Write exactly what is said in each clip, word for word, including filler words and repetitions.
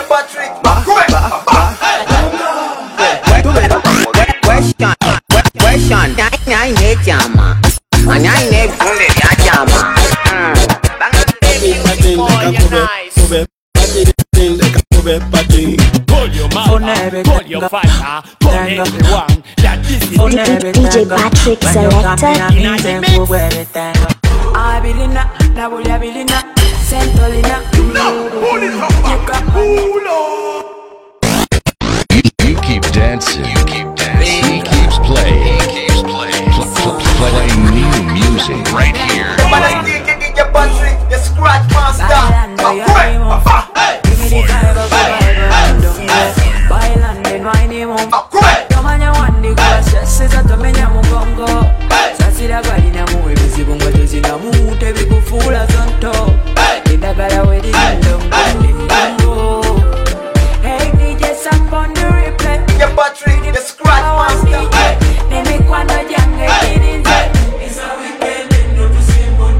Patrick. Question, question. I need jama. And I need bullet jama. Call your mama, call your father, call everyone that this is D J Patrick Selector. Abilina, Nabulia Bilina, Sentolina. You keep dancing, you keep dancing. He keeps playing, he keeps playing, pl- pl- playing new music right here. D J Patrick, the scratch master. Bailando no hay ni un Tomanya wandi kwa sasa tomenya mugongo Sasira kwali na muwe bizibu ngwato zina mute bikufula zonto Indagala wedi ndongo Hey D J Samp on the replay D J Patrick, the scratch master. Nimi kwando jange kininze It's a weekend and no to simple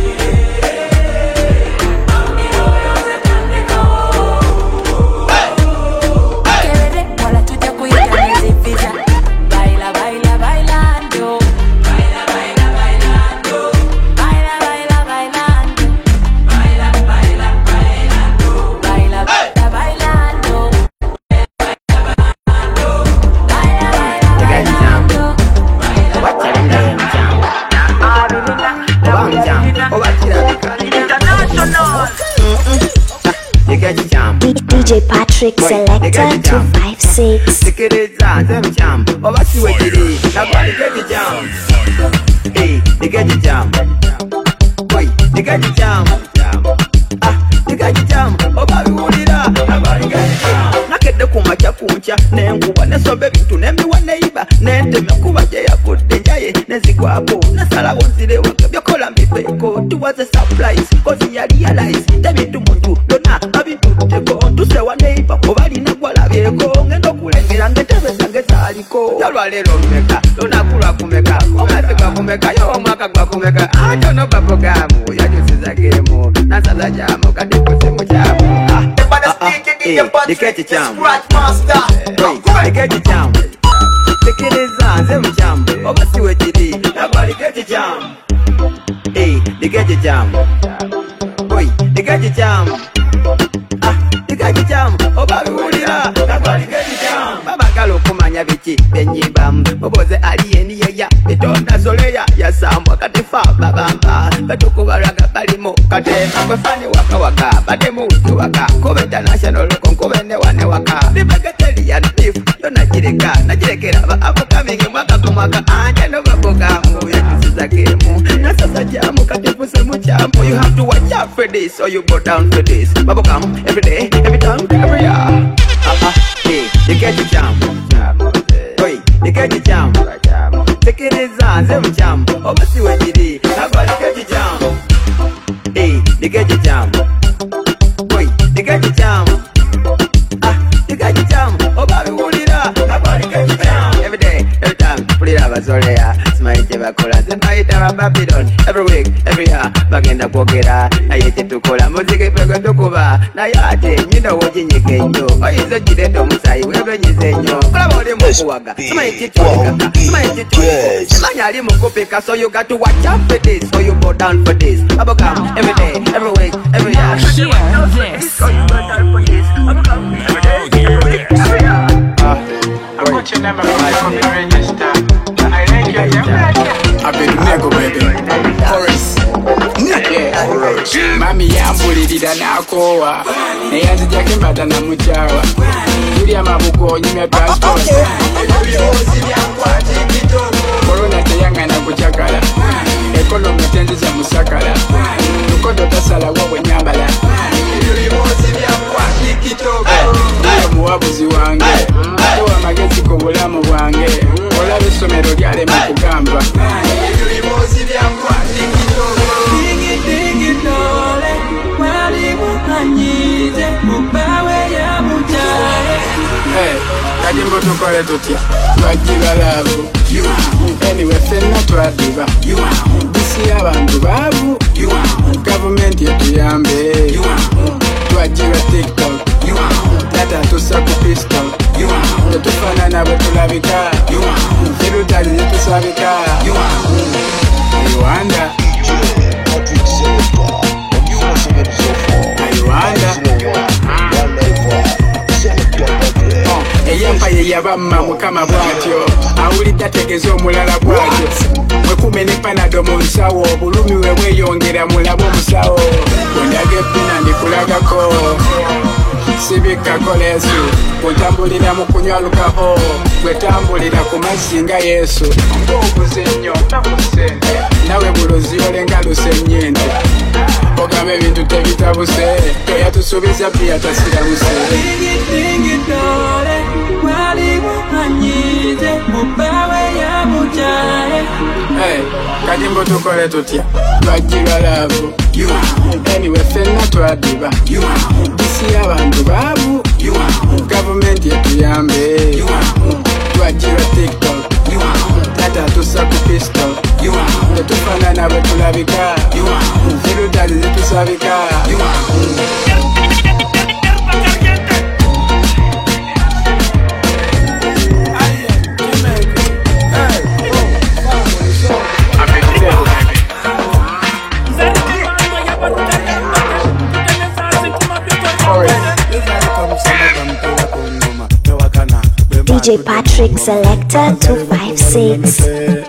D J Patrick Selector two five six. Sikiriza them jam. Oba siwe kiri. Nabali get jam. Hey, they get jam. Boy, they get jam. Ah, they get jam. Oba biwulira. Nabali get jam. Nakedde kumacha kuncha nenkuba nesobe bintu nemiwa neiba nenteme kuba je yakudde njaye nezigwako nasalawo nzirewo byokola mbifeko tuwaze surprise cause ya realize tebintu munju lona abintuteko tusewa neiba obalina gwalabyeko ngendo kulengera ngetebe zange zaliko yalwalero mmeka lona kula kumeka omwezi gwa kumeka yo omwaka gwa kumeka atono babogamu yajusiza gemu nasaza jamu kati kusimu jamu ah. D J Patrick, the scratch master. They get the jam. Take it is on them jam. Over see what you did. Nobody get the jam. Hey, they get the jam. Boy, they get the jam. Ah, they get the jam. Over Woodira. Nobody get the jam. Baba Galo Kumanya Vichi, Benyibam. Oboze Alien ya. Betona Zoleya. Yasamba Katifa Babamba. Batukubaraga Balimo. Katema. Bafani Waka Waka. Bademu Waka. Coventa National. Konkovene wane waka Nibakateli ya beef Yona jireka Najirekera ba Abukamingi mwaka kumaka Anja no babogamu Ya kisiza gemu Nasasa jamu Katifu semu jamu You have to watch out for this Or you go down for this Babogam Every day Every time Every year Ah ah Hey You get the jam Oi You get the jam Sekiriza Zemu jam Obasi wajidi Nabali get the jam Hey You get the jam Oi You get the jam every day, every time, put it up as all there. Smile, Jeva Cola, the night of Babylon. Every week, every year, back in the Pokera. I hate to call a music, Pega Tokuba. Nayate, you know what you can do. I is a Gideto Musai, wherever you say no. Bravo, the Mokuaga. Smile, Chichuaka. Smile, Chichuaka. Smile, Mokopeka, so you got to watch out for this, so you go down for this. Abogam, every day, every week, every year. So you go down for this. Abogam, every day, every week, every year. I want your number from the register. I like your number. I've been nego baby. Horace. Yeah. Mami yambulirira nakowa. Neyanzija kimbata na muchawa. Julia mabuko nyime passport. Corona teyanga na kuchakala. Ekonomi tenziza musakala. Nukodo tasala wawe nyambala. Ndiyo muwabuzi wange. Ndiyo magezi ku bulamu bwange. Olaba essomero lyalema kugamba. Digi digi dole, wali mukanyize, mubawe ya mujale. Hey, kajimbo tukole tutya, twajiba lavu. Anyway, fenna twadiba. Bisi abantu babu. Government yetuyambe. Twajiba TikTok. yabamma mukama bwatyo awulidde ategeeza omulala bwatyo mwekume ne panado mu nsawo obulumi we bweyongera mulaba omusawo bwendaga ebbina ndikulagako sibikako leesu bwentambulira mu kunywa lukaho bwetambulira ku mazzi nga yesu ng'obuze nnyo nakusente nawe bulozi olenga lusennyente ogamba ebintu tebitabuse toyatusuubiza bbiya tasiramuse kati mbo tukole tutya twajjirwa laavu anyway ffenna twadiba bisi y'abantu baavu gavumenti etuyambe twajjirwa tiktok tata tusa ku pistol tetufaanana bwe tulabika zirudali zitusabika D J Patrick Selector two five six.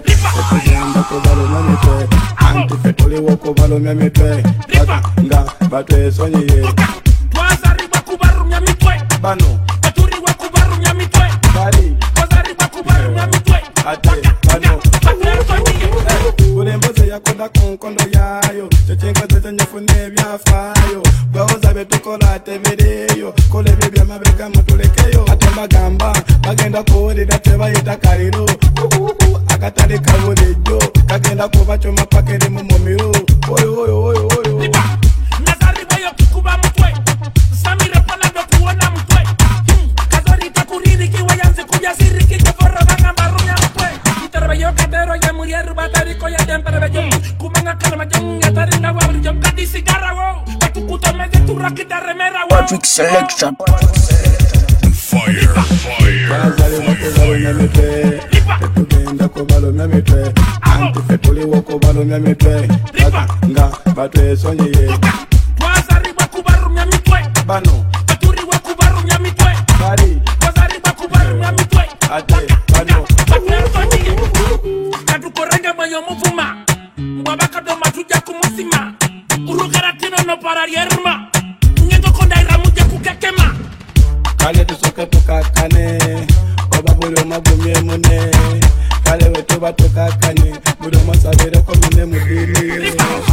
Gamba, bagenda kuwulira tebayita kaliro akatali kabulijjo kagenda kuba kyoma pakeri mu mumiru oyo oyo oyo oyo nazaribayo kukuba mutwe samira panado kuona mutwe kazori takuriri kiwa yanze kuya siriki koforo banga marunya mutwe itarabayo kadero ya murier batariko ya demperabayo kumanga kalma jonga taringa wa jom kadisi garawo batukuto meze turakita remera wa Patrick Selection. Fire, fire, fire. Tugenda kubalo myamitwe antife tuliwo kubalo myamitwe nga batwesonyiye twazaribwa kubaru myamitwe bano baturiwa kubaru myamitwe bari twazaribwa kubaru myamitwe ate bano batwesonyiye katukorenga mwayo muvuma mwabakadoma tujja kumusima urugaratino no pararierma ngendo kondaira mujja kukekema kale tusoke tukakane oba buli omagumye mune kale wetuba tukakane buli omusabire ko mune mudini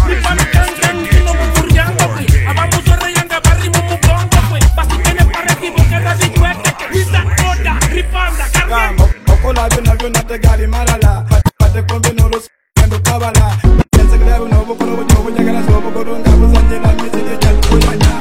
okola byonna byonna tegali malala pate kombe n'olusendo kabala ensegerero n'obukono bujja obunyagalaza obugolo nga buzanyira miziri gyakukulanya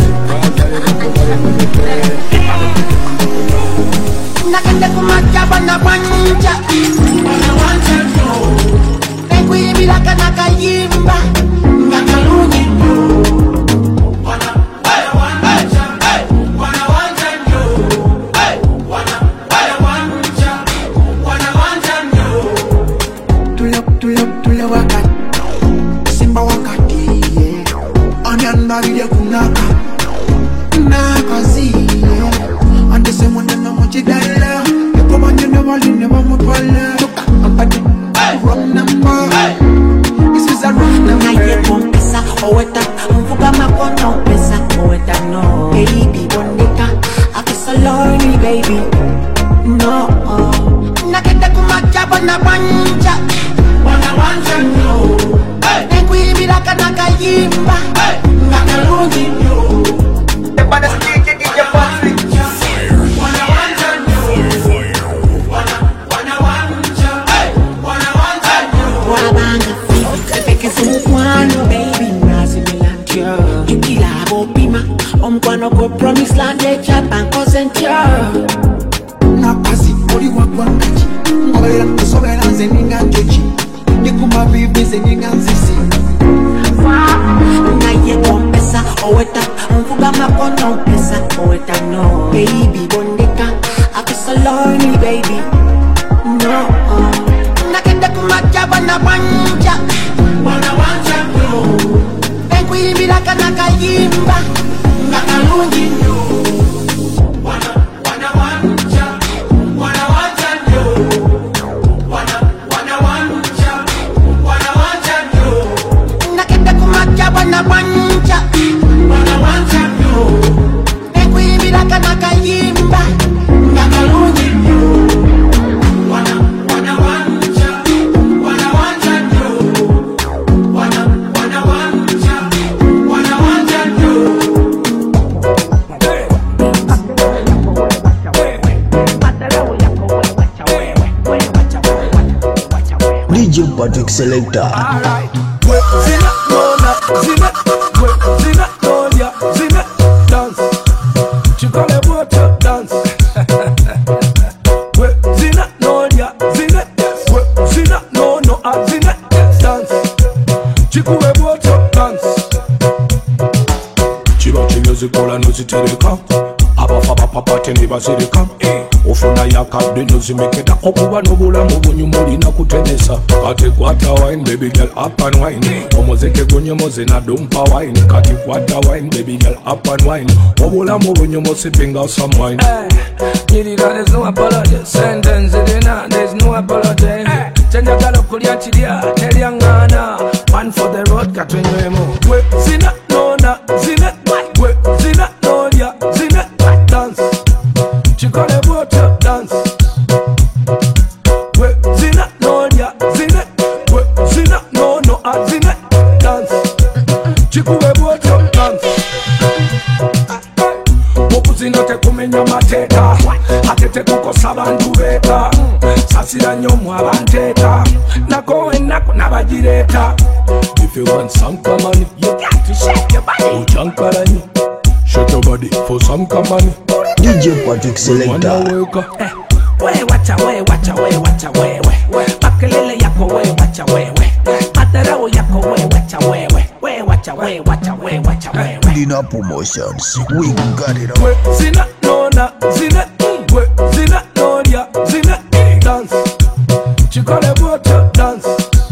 nakende kumakaba na kwanja wana wanja no ekwibira kana kayimba ngakalungi wana wana wanja wana wanja no wana wana wanja wana wanja no tulo tulo tulo wakati simba wakati anyanda vile kunaka na kazi ande se mwende na mojidala yuko manje ne wali ne wamutwala ampati wrong number this is a wrong number naye kompesa oweta mvuga makono pesa oweta no baby bondeka akisaloni baby no nakenda kumakaba na banja wana wanja no ekwibira kana kayimba ngakalungi no the baddest D J D J Patrick wana wanja no wana wana wanja wana wanja no wabanga fifi ekizumukwano baby nazimelantyo yukilabo pima omkwano ko promise land echapa nkosentyo napasi oli wagwangachi ngobera kusobera nze ninga njochi nikuma bibi ze ninga nzisi naye kompesa oweta mvuga makono pesa oweta no baby bondeka akisaloni baby no nakenda kumakaba na banja wana wanja no ekwibira kana kayimba ngakalungi no wana wana wanja Selector. Alright. Zina, Nona, Zina, Zina, Nonia, Zina, dance. Chikole water dance. Zina, Nonia, Zina, Zina, no, no, Zina, dance. Chikule water dance. Chiba chimuzikola nozitereka. Abafaba papa tende basirika. Ofuna yakadde nozimeketa okuba n'obulamu bunyumulina kutenesa. Kati kwata wine baby girl up and wine. Omuzeke gunyomoze na dumpa wine. Kati kwata wine baby girl up and wine. Obulamu bunyomo sipping out some wine. Nyirira there's no apology. Sentence it in there's no apology. Chenja galo kulya chilya telyangana. One for the road katwenywemo. We zina nona zina. We zina nonya zina dance. Chikole water dance. We zina nonya zina. We zina no no a zina dance. Chikule water dance. Mokuzina tekumenya mateka. Atete kukosa abantu beka. Sasira nyo mwabanteka. Nako enako nabajireta. If you want some money, you got to shake your body. Ujankarani. Shake your body for some company. D J Patrick Selector. We wacha we wacha we wacha we we makelele yako we wacha we we madarao yako we wacha we we we wacha we wacha we wacha we we Dina Promotions. We got it all. We zina nona zina we zina nonya zina dance. Chikole water dance.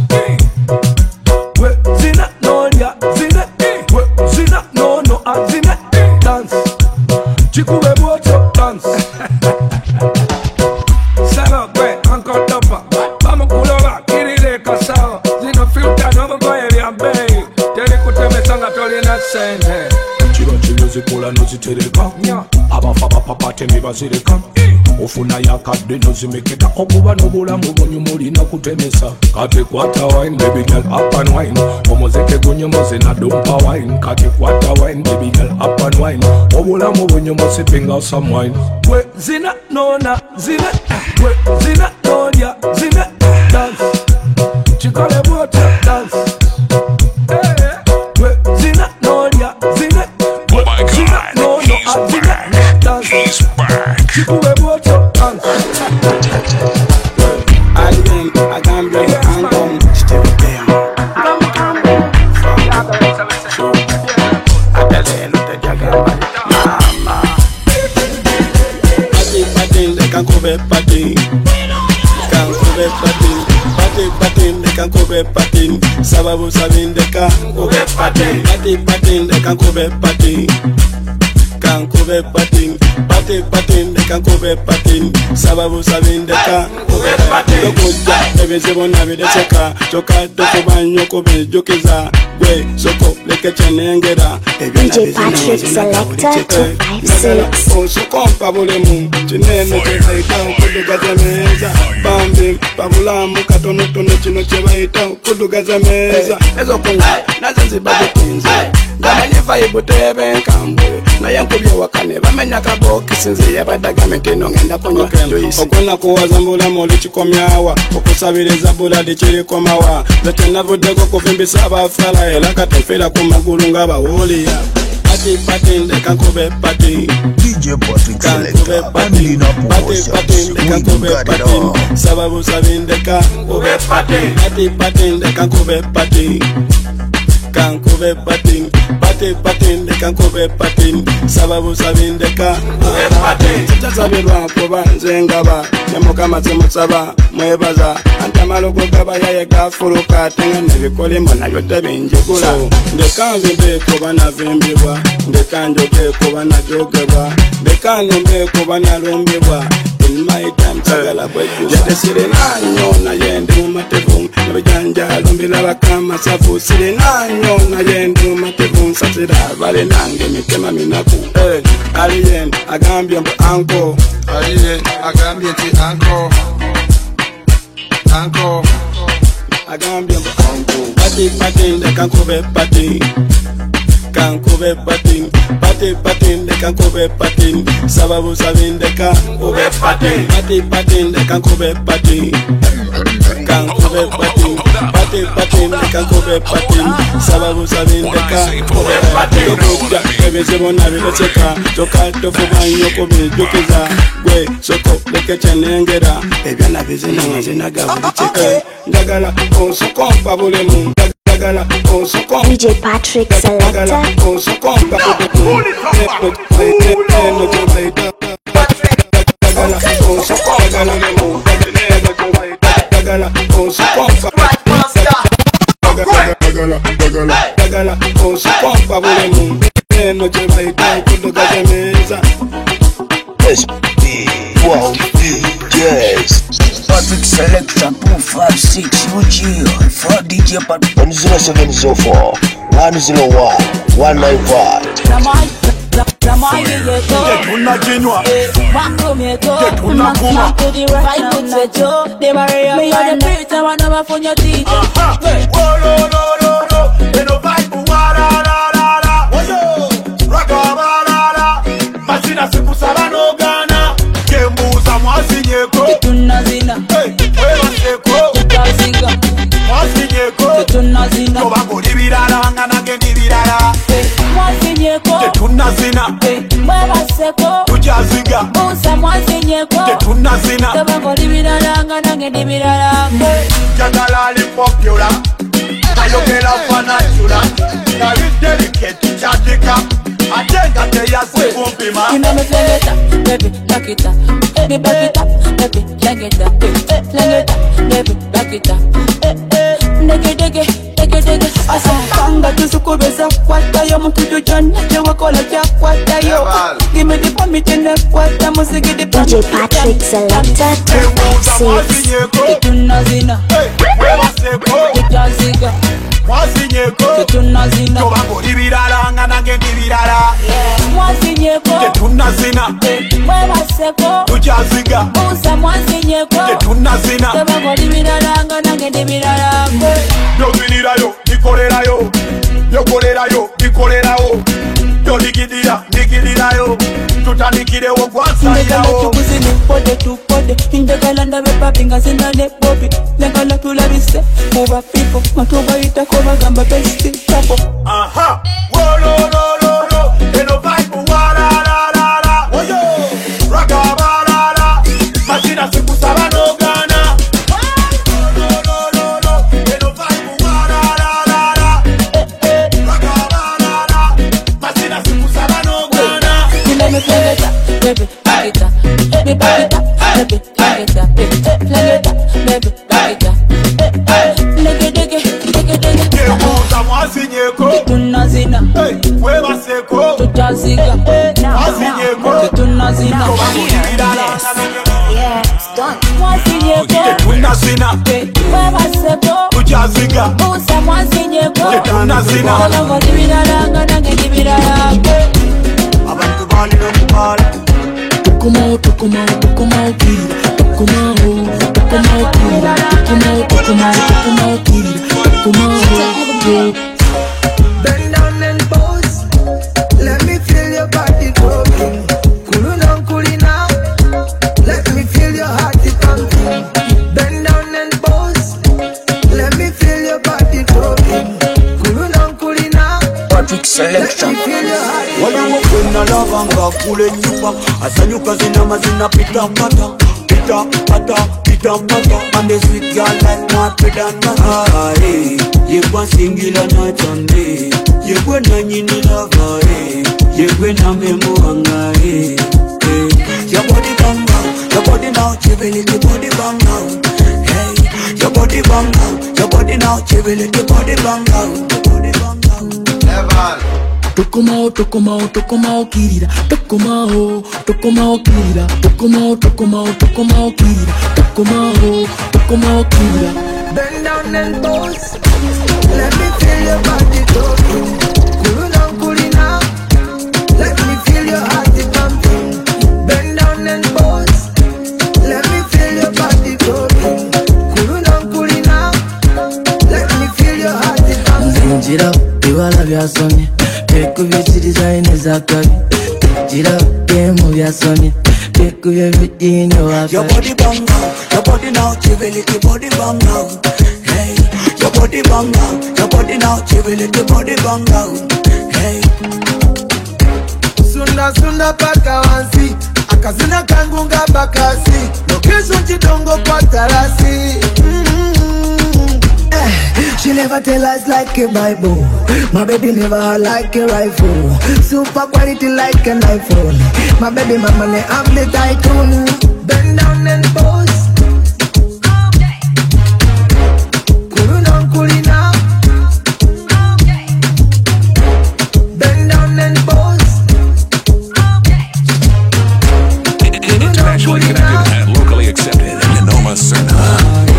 We zina nonya zina we zina no no a zina dance. Chikule water dance. Salo gwe uncle topa. Vamos kuloba kirire kasao. Zino filter no boye byambe. Tele kutemesanga tolina sente. Chiro chiro zikola nozitereka. Abafaba papa temi bazireka. Ofuna yakadde nozimeketa okuba n'obulamu bunyumulina kutemesa. Kati kwata wine baby girl up and wine. Omuzeke gunyomoze na dumpa wine. Kati kwata wine baby girl up and wine. Obulamu bunyumo sipping out some wine. We zina nona zina. We zina nonya zina dance. Chikole water dance. We zina nonya zina. Oh my God, no, no, he's back. He's back. Chikule water dance. Alien, I can't be the anthem. Still there. Can cover patin, can cover patin, patin patin, they can cover patin. Sababu sabin they can cover patin, patin patin, they can cover patin, can cover patin, patin patin, they can cover patin. Sababu sabin they can cover patin. Dokuja, ebezibo na bidecheka, choka dokubanyo kobe jokiza, we soko leke chenengera. D J Patrick Selector two five six. Osukompa bulemu, chinene chebaita ukudugaza meza. Bambi, pabulamu katono tono chino chebaita ukudugaza meza. Ezo kunga, nazenzi babutinze. Gamanyifa ibutebe nkambwe. Na yankubye wakane, bamenya kaboki sinzi yabadaga meteno ngenda konywa joisi. Okona kuwaza mbulamu lichikomyawa. Okusabiriza buladi chiri komawa. Zete navudeko kufimbisa abafala. Ela katefela kumagulu nga bawuliya. Pati patin, they can cover patin. D J Patrick Selector. And Dina Promotions. We got it all. Sababu sabin, they can cover patin. Pati patin, they can cover patin. Can cover patin. Pati patin, they can cover patin. Sababu sabin, they can cover patin. Sita sabirwa kuba nzengaba. Nyamuka mazimu saba, mwebaza. Antamalogo gaba ya ye gafuruka. Tenga nebikole mbona yote binjigula. Ndekanzi mbeko bana vimbibwa. Ndekanjo beko bana jogeba. Ndekanjo mbeko bana lumbibwa. In my time sagala kweju. Yate sire nanyo na yende mumatevu. Nabijanja lumbila wakama safu. Sire nanyo na yende mumatevu. Sasira vale nange mitema minaku. Eh, alien agambia mbu anko. Alien agambia ti anko. Anko. Agambia mbu anko. Pati pati they can cover pati. Can cover patin, pati patin, they can cover patin. Sababu sabin they can cover patin, pati patin, they can cover patin. kankube patim pati patim kankube patim sababu sabindeka kube patim kuja ebizibu nabibeseka toka tofuba nyoko bijukiza gwe soko lekechenengera ebyana bizina ngazinaga bicheke ndagala onsokompa bulemu ndagala onsokompa D J Patrick Selector. onsokompa bulemu S P twelve D Js Patrick Selector two five six U G for D J Patrick one zero seven zero four one zero one one nine five. Ketuna kinywa Ketuna kuma They marry me on the beat I wanna have on your teeth. Oh no no no no they no fight for wara la la la Raka la la Masina siku sala no gana Kembuza mwasinyeko Ketuna zina Wewa seko Kutaziga Mwasinyeko Ketuna zina Tobango libirala Wangana gendi libirala Mwasinyeko Ketuna zina Wewa seko Kujaziga Usa mwasinyeko Ketuna zina Tobango libirala Wangana gendi libirala Jagala li popular Kayokela fanatula Kari delicate chatika Ajenga te ya sekumpima You know me fling it up, baby, back it up. Baby, back it up, baby, fling it up. Fling it up, baby, back it up. Nigga, digga, digga, digga. Asa kanga tusukubeza kwata yo mtuju John Jewa kola kia kwata yo. Give me the permit in the kwata musiki the D J Patrick Selector two five six. Ketuna zina Wewa seko Kutaziga Mwasinyeko Ketuna zina Tobango libirala Ngana gendi libirala Mwasinyeko Ketuna zina Wewa seko Kujaziga Usa mwasinyeko Ketuna zina Tobango libirala Ngana gendi libirala Yo vinirayo, nikolerayo Yokolerayo, nikolerayo Yo nikidira, nikidirayo Tutanikirewo kwa Ndegala sayawo tukuzini pode tupode Ndegala ndabepa pinga zinane bobi Ndegala tulabise Over people Matuba itako bagamba besti Tapo Aha Wo lo lo lo lo Eno vibe wa la la la la Oyo Raka ba la la Machina siku saba no gana Lo lo lo lo Eno vibe wa la la la la Raka ba la la Machina siku saba no gana You let me fling it up Baby, back it up Baby, back it up Baby, fling it up Fling it up Baby, back it up Nigga, digga, digga, digga Kebuza mwasinyeko Ketuna zina Wewa seko Tutaziga Mwasinyeko Ketuna zina Tobango libirala Yeah, it's done. Mwasinyeko Ketuna zina Wewa seko Kujaziga Usa mwasinyeko Ketuna zina Tobango libirala Ngana gendi libirala Abantu bali no kubala Tukumao, tukumao, tukumao kiri Tukumao, tukumao kiri Tukumao, tukumao, tukumao kiri Tukumao Bend down and pose. Let me feel your body talking. Cool down, cool now. Let me feel your heart pumping. Bend down and pose. Let me feel your body talking. Cool down, cool now. Patrick Selector. Let me feel your heart. Waliwo kwena lavanga kule nyumba asanyuka zina mazina pita mata pita pata pita mata and the sweet girl like my pedana hey yekwa singila na chande yekwa na nyini lava hey yekwa na memo anga hey your body bang out your body now chivili your body bang out hey your body bang out your body now chivili your body bang out your body bang out Never Tukumao, tukumao, tukumao kirira Tukumao, tukumao kirira Tukumao, tukumao, tukumao kirira Tukumao, tukumao kirira Bend down and pose. Let me feel your body talking. Cool down, cool now. Let me feel your heart pumping. Bend down and pose. Let me feel your body talking. Cool down, cool now. Let me feel your heart pumping. Zinjira, ibala vyasoni Tekuvye design zakari Zinjira, game vyasoni Tekuvye vidinyo wakari Your body bang out, your body now, chivility body bang down. Hey, your body bang down. Your body now, chivility body bang down. Hey. Sunda sunda paka wansi, akazina kangunga bakasi. Location chidongo kwa tarasi. She never tell lies like a Bible. My baby never like a rifle. Super quality like an iPhone. My baby mama ne I'm the tycoon. Bend down and pose. Coolin' on, coolin' out. Bend down and pose. Internationally connected and locally accepted. Nenoma Serna.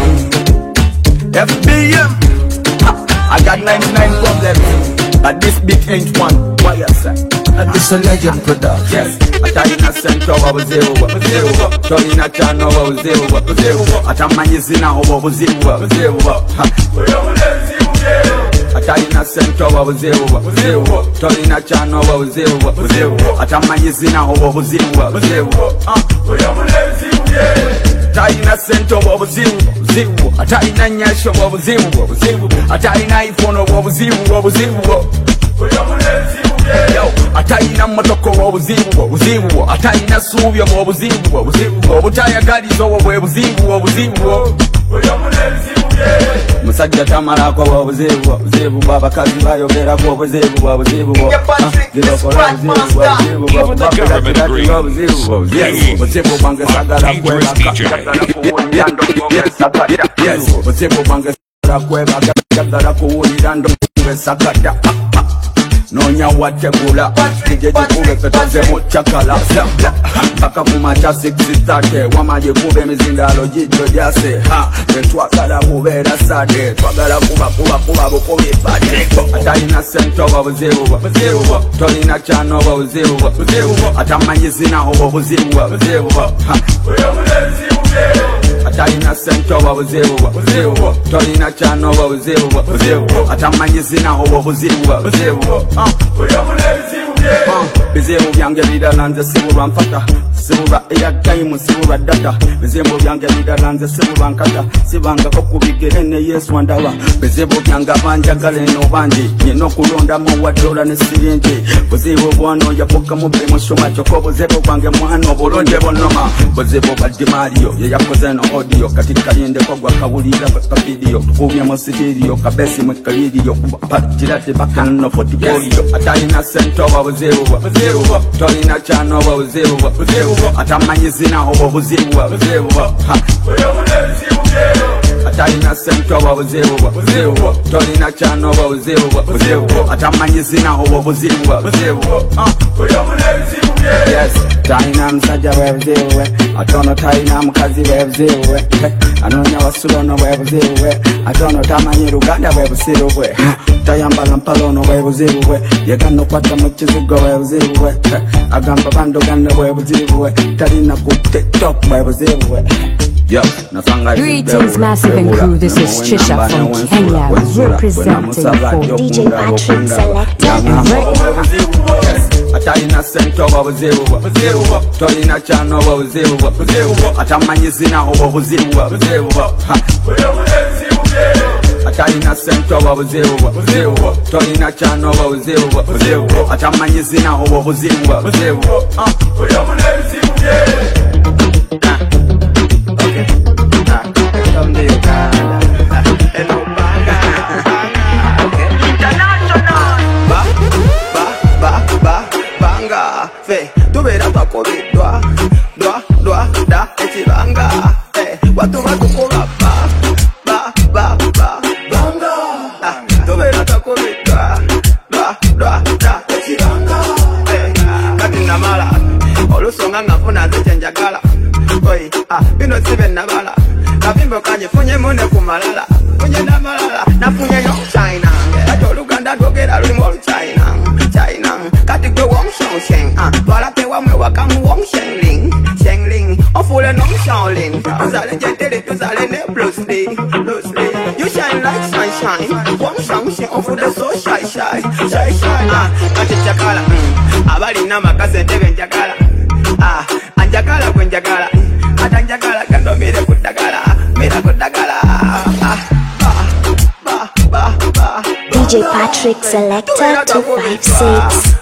F B M. I got ninety-nine problems, but this beat ain't one. Why you say? It's a legend production. Yes, I tell you not central, I was zero, zero. Tell you not channel, I was zero, zero. I tell my zina, I was zero, zero. I tell you not central, I was zero, zero. Tell you not channel, I was zero, zero. I tell my zina, I was zero, zero. Ataina sento wabuzibu zibu, ataina nyasho wabuzibu wabuzibu, ataina iPhone wabuzibu wabuzibu. Yo, ataina motoko wabuzibu wabuzibu, ataina subyo wabuzibu wabuzibu, obutaya galizo wabuzibu wabuzibu. Musajja tamala kwa wabuzibu wabuzibu, baba kazi bayogera kwa wabuzibu wabuzibu. Give the government a green. Wabuzibu bange sagala kwela yes, wabuzibu bange sagala kwela sagala kuwulira ndongo sakata. Nonya wategula Ije jikube petoze mochakala Baka kumacha sixty thirty Wamaje kube mizindalo jijo jase Netwakala kubera sade Twagala kuba kuba kuba bukubi bade Ataina sento wabuzibu Tolina chano wabuzibu Atamanyizina wabuzibu Ataina sento wabuzibu Tolina chano wabuzibu Atamanyizina wabuzibu Bizibu byange bidalanze sibulwa mfata Sibulwa airtime sibulwa data Bizibu byange bidalanze sibulwa nkata Sibangako kubigere ne Yesu andaba Bizibu byange banjagala eno bangi Nyina okulonda mu wadola ne siringi Buzibu bwano yapoka mu bbe mushoma kyokka obuzibu bwange mwana obulonde bonnoma Buzibu bwa Dimario ye yakoze no audio kati kalindeko gwa kawulira ka video tukubye mu studio kabesi mu kalidio patira te bakano portfolio Ataina sento wabuzibu Tolina chano wabuzibu Atamanyizina wabuzibu Ataina sento wabuzibu Tolina chano wabuzibu Atamanyizina wabuzibu Yes, taina msaja wabuzibu Atono taina mkazi wabuzibu Anonya wasulono wabuzibu Atono tamanyi Ruganda wabuzibu Tayambala mpalono wabuzibu Yegano kwata mchizigo wabuzibu Agamba bando ganda wabuzibu Talina ku TikTok wabuzibu. Greetings, Massive and crew. This is Trisha from Kenya, representing for D J Patrick Selector. Ataina sento wabuzibu Tolina chano wabuzibu Atamanyizina wabuzibu Ataina sento wabuzibu Tolina chano wabuzibu Atamanyizina wabuzibu Fe, tubera pakobidwa Dwa, dwa, da, echibanga Fe, watu watu kuba Ba, ba, ba, ba, banga Tubera pakobidwa Dwa, dwa, da, echibanga Fe, katina mala Olusonga ngafuna zeche njagala Oi, ah, bino sibe nabala Navimbo kanye funye mune kumalala Funye na malala, na funye yo China Kato Luganda dogera lumo China China, kati kwe wong shong sheng Twala te wame wakamu wong sheng ling Sheng ling, ofule nong shaolin Tuzale jetele tuzale ne Bruce Lee Bruce Lee, you shine like sunshine Wong shong sheng, ofule so shy shy Shy shy, ah, kati chakala Abali na makase tege njakala Ah, anjakala kwenjakala Ata njakala kandomire kutakala Patrick Selector two five six.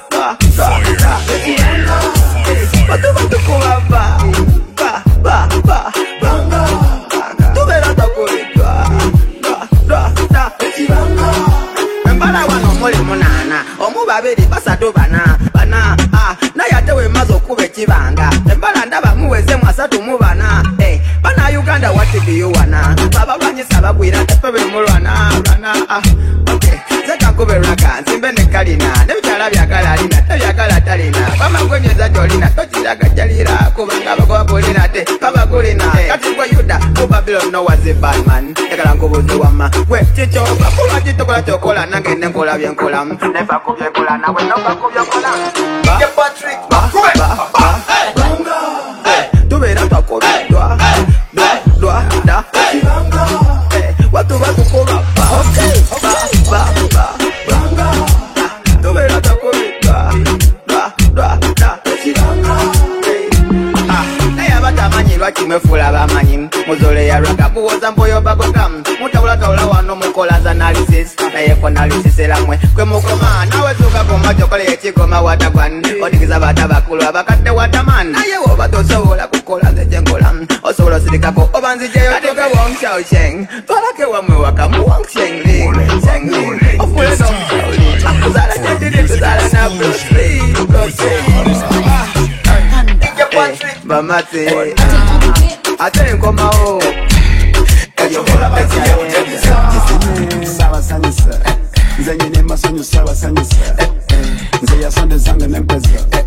Babiri basatu bana bana ah na yatewe mazo kube kibanga embala ndaba muweze mwasatu mubana eh bana Uganda what do you wanna baba banyi sabagwira tepebe mulwana bana ah okay zeka kube raka nsimbe ne kalina ne bitala byagala lina tabyagala talina bama gwenyeza jolina tochiraga jalira kubanga bagwa bolina te baba kulina kati kwa Yuda ku Babylon no was a bad man ekala ngobozi wama we chicho bakula chitokola chokola nange nenkola byenkola never kubye kola nawe no bakubye kola D J Patrick bakube banga tubera bakubye dwa dwa dwa da watu bakukola okay ba ba ba banga tubera bakubye dwa dwa dwa da ah naya batamanyi lwakimefula bamanyi muzole ya raka kuwoza mpoyo babokam mutawula tawula wano mukola za analysis naye kwa analysis elamwe kwe mukoma nawe zuka koma chokole yechikoma watagwan odigiza batabakulu abakadde wataman naye woba tosobola kukola nze jenkola osobola osirikako oba nzijeyo toke wong shao sheng twalake wamwe wakamu wong sheng ling sheng ling ofule no shaoli akuzala chetiri tuzala na Bruce Lee Bruce Lee D J Patrick Bamate ate nkomao Saba sanisa Nze nyine masonyu saba sanisa Nze ya sonde zange nempeza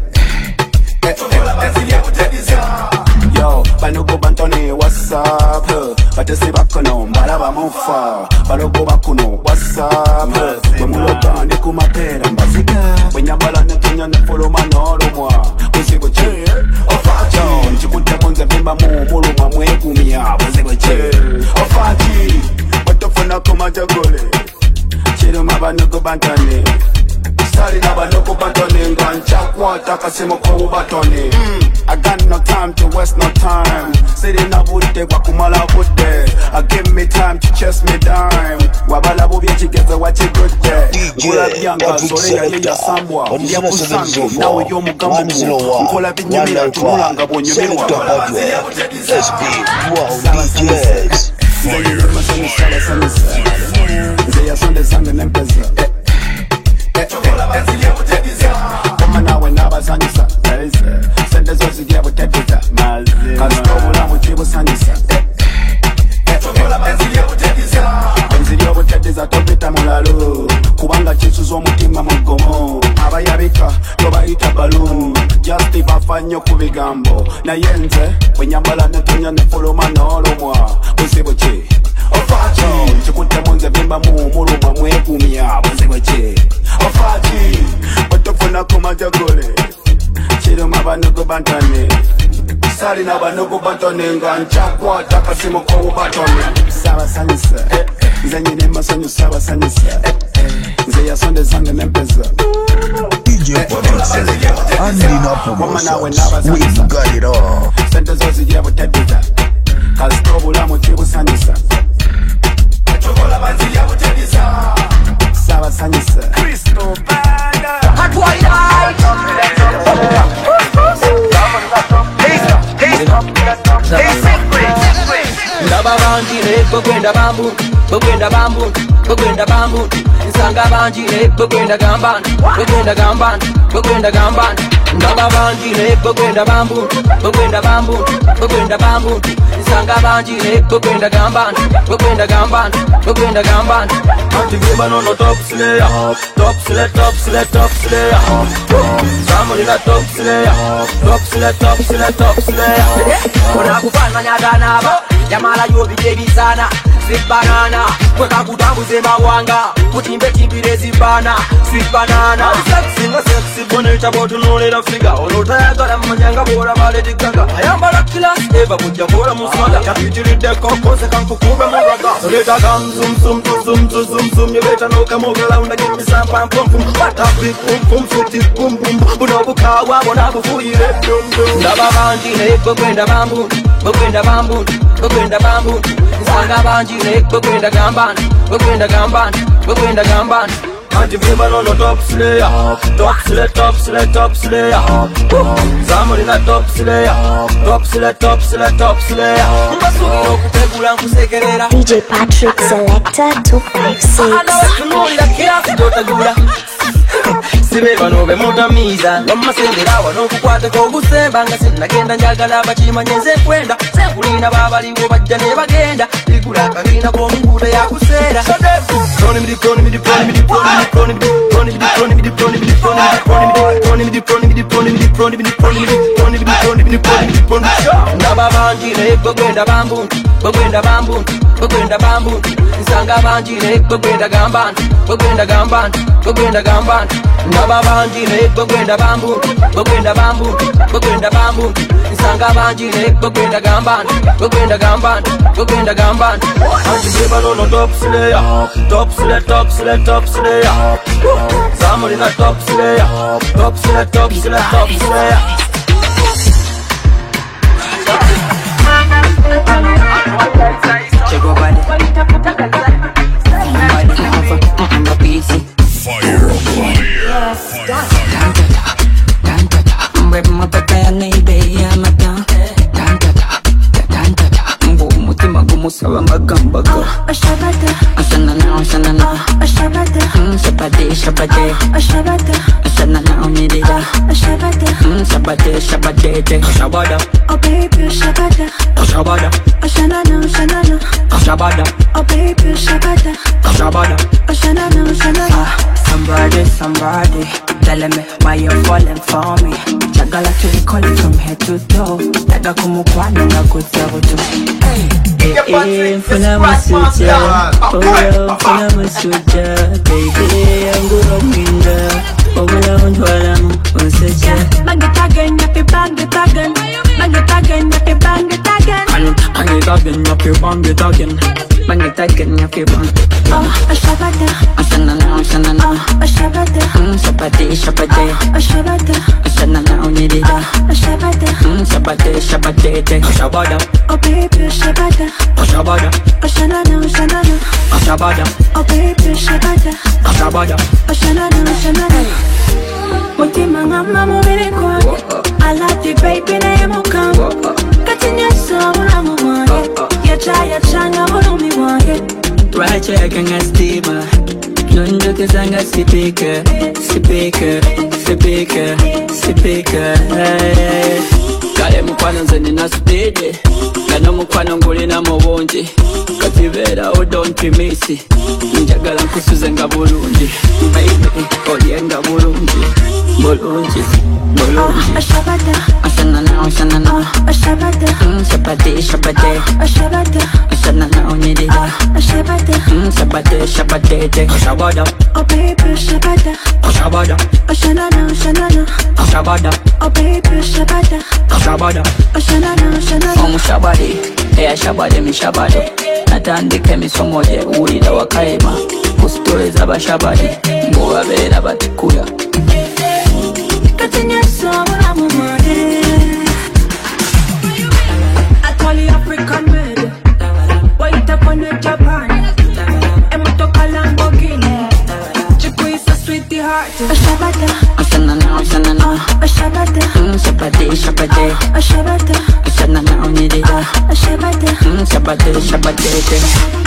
Yo, banogo bantone what's up Batese bakono mbalaba mufa Balogo bakuno what's up Bwemuloga ndi kumapera mbazika Bwenyambala netunya nefolo manoro mwa Bwezego che Ofacho Nchikute bunze vimba mu muluma mwegumia Bwezego che Ofachi Watofuna kumajagole Chiro mabanogo bantone Sali na banoko batone Ngancha kwa taka simo kwa batone I got no time to waste no time Siri na bute kwa kumala bute I give me time to chase me dime Wabala bubi chikeza wachi good day Mula bianga zole ya liya sambwa Ndiya kusango nawe yo mugambo Mkola vinyemila tumulanga bonyomirwa S B Wow D Js Nzeya sonde zange nempeza Koma nawe nabasanyisa Sente zozigia buteteza Kasitobula muchibu sanyisa Enzilio buteteza topita mulalo Kubanga chisu zomutima mugomo Abayabika tobayita balloon Just ibafanyo kubigambo Na yenze Wenyambala netunya nefuluma nolomwa Buzibu chi Ofachi Chikute munze vimba mu muluma mwegumia Buzibu chi Ofachi Watofuna kumajagole Chiro mabanogo bantane Sali na banogo bantane Ngancha kwa taka simo kwa ubatone Saba sanisa Nze nyine masonyu saba sanisa Nze ya sonde zange nempeza D J Patrick Handing up promotions We've got it all Sente zozi ya buteteza Kasitobula muchibu sanyisa Chokola banzi ya buteteza Saba sanyisa Crystal Banda Hot White Ndaba banjire bogwenda bambu bogwenda bambu bogwenda bambu nsanga banjire bogwenda gamban bogwenda gamban bogwenda gamban ndaba banjire bogwenda bambu bogwenda bambu bogwenda bambu nsanga banjire bogwenda gamban bogwenda gamban bogwenda gamban anti geba no no top slayer top slayer top slayer top slayer somebody na top slayer top slayer top slayer top slayer ona kufanya nyagana ba Yamala yobi baby sana sweet banana kweka kutambuze mawanga kutimbe timbire zibana sweet banana sexy nga sexy bonita botu nole la figa olota yagala manyanga bora bale digaga ayambala class eva kujja bora musmada kapitiri de koko se kanku kube moraga leta gam zoom zoom zoom zoom zoom zoom you better know come over round and give me some pam pum pum what a big pum pum sweet pum pum buno bukawa bona bufuyire dum dum ndaba banjire bogwenda bambu bogwenda bambu bogwenda bambu nsanga banjire bogwenda gamban bogwenda gamban bogwenda gamban Anti Viva no no top slayer. Top slayer, top slayer, top slayer. Zamuri na top slayer. Top slayer, top slayer, top slayer. Mbasukiro kutegula nkusekerera. D J Patrick Selector two five six. Anawatunulira kiasi totagula. Sibeba nobe mutamiza Namasendera wano kukwate kogusemba nga sinagenda njagala bakimanyeze kwenda Sekulina babaliwo bajja ne bagenda Ligula kabina komungude yakuseera Proni midi proni midi proni midi proni midi proni midi proni midi proni midi proni midi proni midi proni midi proni midi proni midi proni midi proni midi proni midi proni midi proni midi proni Ndaba banjire gwegwenda bambuntu gwegwenda bambuntu gwegwenda bambuntu Nsanga banjire gwegwenda gambantu gwegwenda gambantu gwegwenda gambantu Ndaba banjire gwegwenda bambuntu gwegwenda bambuntu gwegwenda bambuntu Nsanga banjire gwegwenda gambantu gwegwenda gambantu gwegwenda gambantu Anti Viva no no top slayer top slayer top slayer top slayer Zamuri na top slayer top slayer top slayer top slayer Check your body. Body have a busy. Fire, fire, fire. Rep my pepe and baby, I'm a down. Mutima gumusaba magambaga. Ashabata. Ashanana, ashanana. Ashabata. Shabade, shabade. Ashabata. Ashanana, unidida. Ashabata. Shabade, shabade, shabada. Oh baby, shabada. Shabada. Ashanana, ashanana. Shabada. Oh baby, shabada. Shabada. Ashanana, ashanana. Somebody, somebody, tell me why you're falling for me. Chagala to the calling from head to toe. Daga kumukwana na kutabutu. Hey, hey, funa masuja. Oh, funa masuja. Baby, I'm gonna kinda. Oh, wala untwala msuja. Bang it again, yapi bang it again. Bang it again, yapi bang it again. Bang it again, yapi bang it again. Bang it again, yapi bang. Oh, ashabada. Ashanana, ashanana. Ashabada. Shabade, shabade. Ashabada. Ashanana, unidida. Ashabada. Shabade, shabade, shabada. Oh baby, shabada. Shabada. Ashanana, ashanana. Shabada. Oh baby, shabada. Shabada. Ashanana, ashanana. Mutima ngama mubiri kwange. I love you baby na yamukambo. Katinya sobula mwange. Yacha yachanga bulumi wange. Right check and estima. Nunduke sanga sipika, sipika, sipika, sipika. Kale mukwano nze nina speed. Kano mukwano ngulina mu bungi. Katibera o don't miss. Njagala nkusuze nga bulungi. Baby, olyenga bulungi. Bulungi, bulungi. Ashabada. Ashanana, ashanana. Ashabada. Shabade, shabade. Ashabada. Ashanana, unidida. Ashabada. Shabade, shabade, shabada. Oh baby, shabada. Shabada. Ashanana, ashanana. Shabada. Oh baby, shabada. Shabada. Ashanana, ashanana. Oh mushabade, eh shabade mi shabade. Natandike misomoje ulida wakaima. Kusitoleza bashabade, mubabera batikuya. Katinya sobula mumade. I call you African made. Wait up on the Japan. Emotoka Lamborghini. Chiku is a sweetie heart. Ashabada. Ashanana, ashanana. Ashabada. Shabade, shabade. Ashabada. Ashanana, unidida. Ashabada. Shabade, shabade.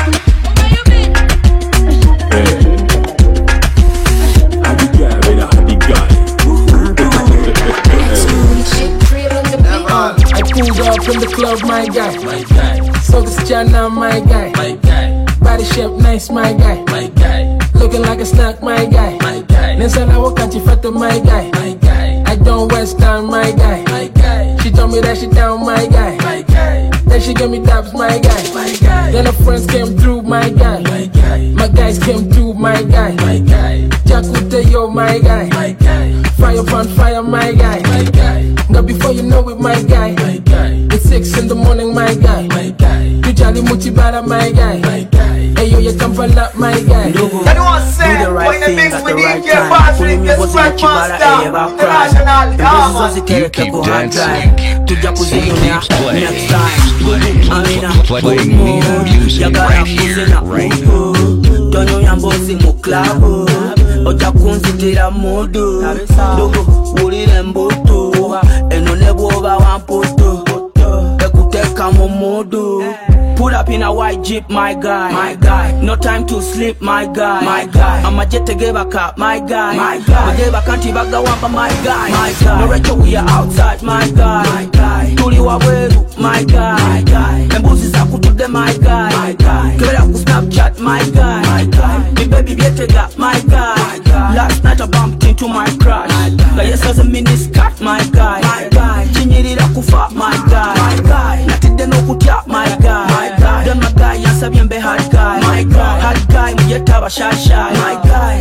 I pulled up from the club, my guy. My guy. So this Jana, my guy. My guy. Body shape nice, my guy. My guy. Looking like a snack, my guy. My guy. Nesana wakati fata, my guy. My guy. I don't waste time, my guy. My guy. She told me that she down, my guy. My guy. Then she gave me daps, my guy. My guy. Then her friends came through, my guy. My guy. My guys came through, my guy. My guy. Jakute yo, my guy. My guy. Fire upon fire, my guy. My guy. Now before you know it, my guy. My guy. It's six in the morning, my guy. My guy. You jolly muchibara, my guy. My guy. Hey yo, you come for lap, my guy. Do the right thing at the right time. Pulling me was a chibara, eh, about cry. The business is a keep dancing. To Japuzinia, next time. Playing new music right here, right now. Don't know I'm bossing my club. oja kunzitira mudu Ndugu wulire mbutu Eno nebwoba wamputu Ekuteka mu mudu Pull up in a white jeep, my guy, my guy. No time to sleep, my guy, my guy. I'm a jet to give a cap, my guy, my guy. I gave a country back the wampa, my guy, my guy. No retro, we are outside, my guy, my guy. Tuli wa weru, my guy, my guy. Embuzi za kutude, my guy, my guy. Kera ku Snapchat, my guy, my guy. Me baby bietega, my guy, my guy. Last night I bumped into my crush. La yes as a mini skirt, my guy, my guy. Chinyirira kufa, my guy, my guy. Natide no kutya, my guy, my guy. Done my guy, yasabye mbe hard guy, my guy. Hard guy, muyeta bashasha, my guy.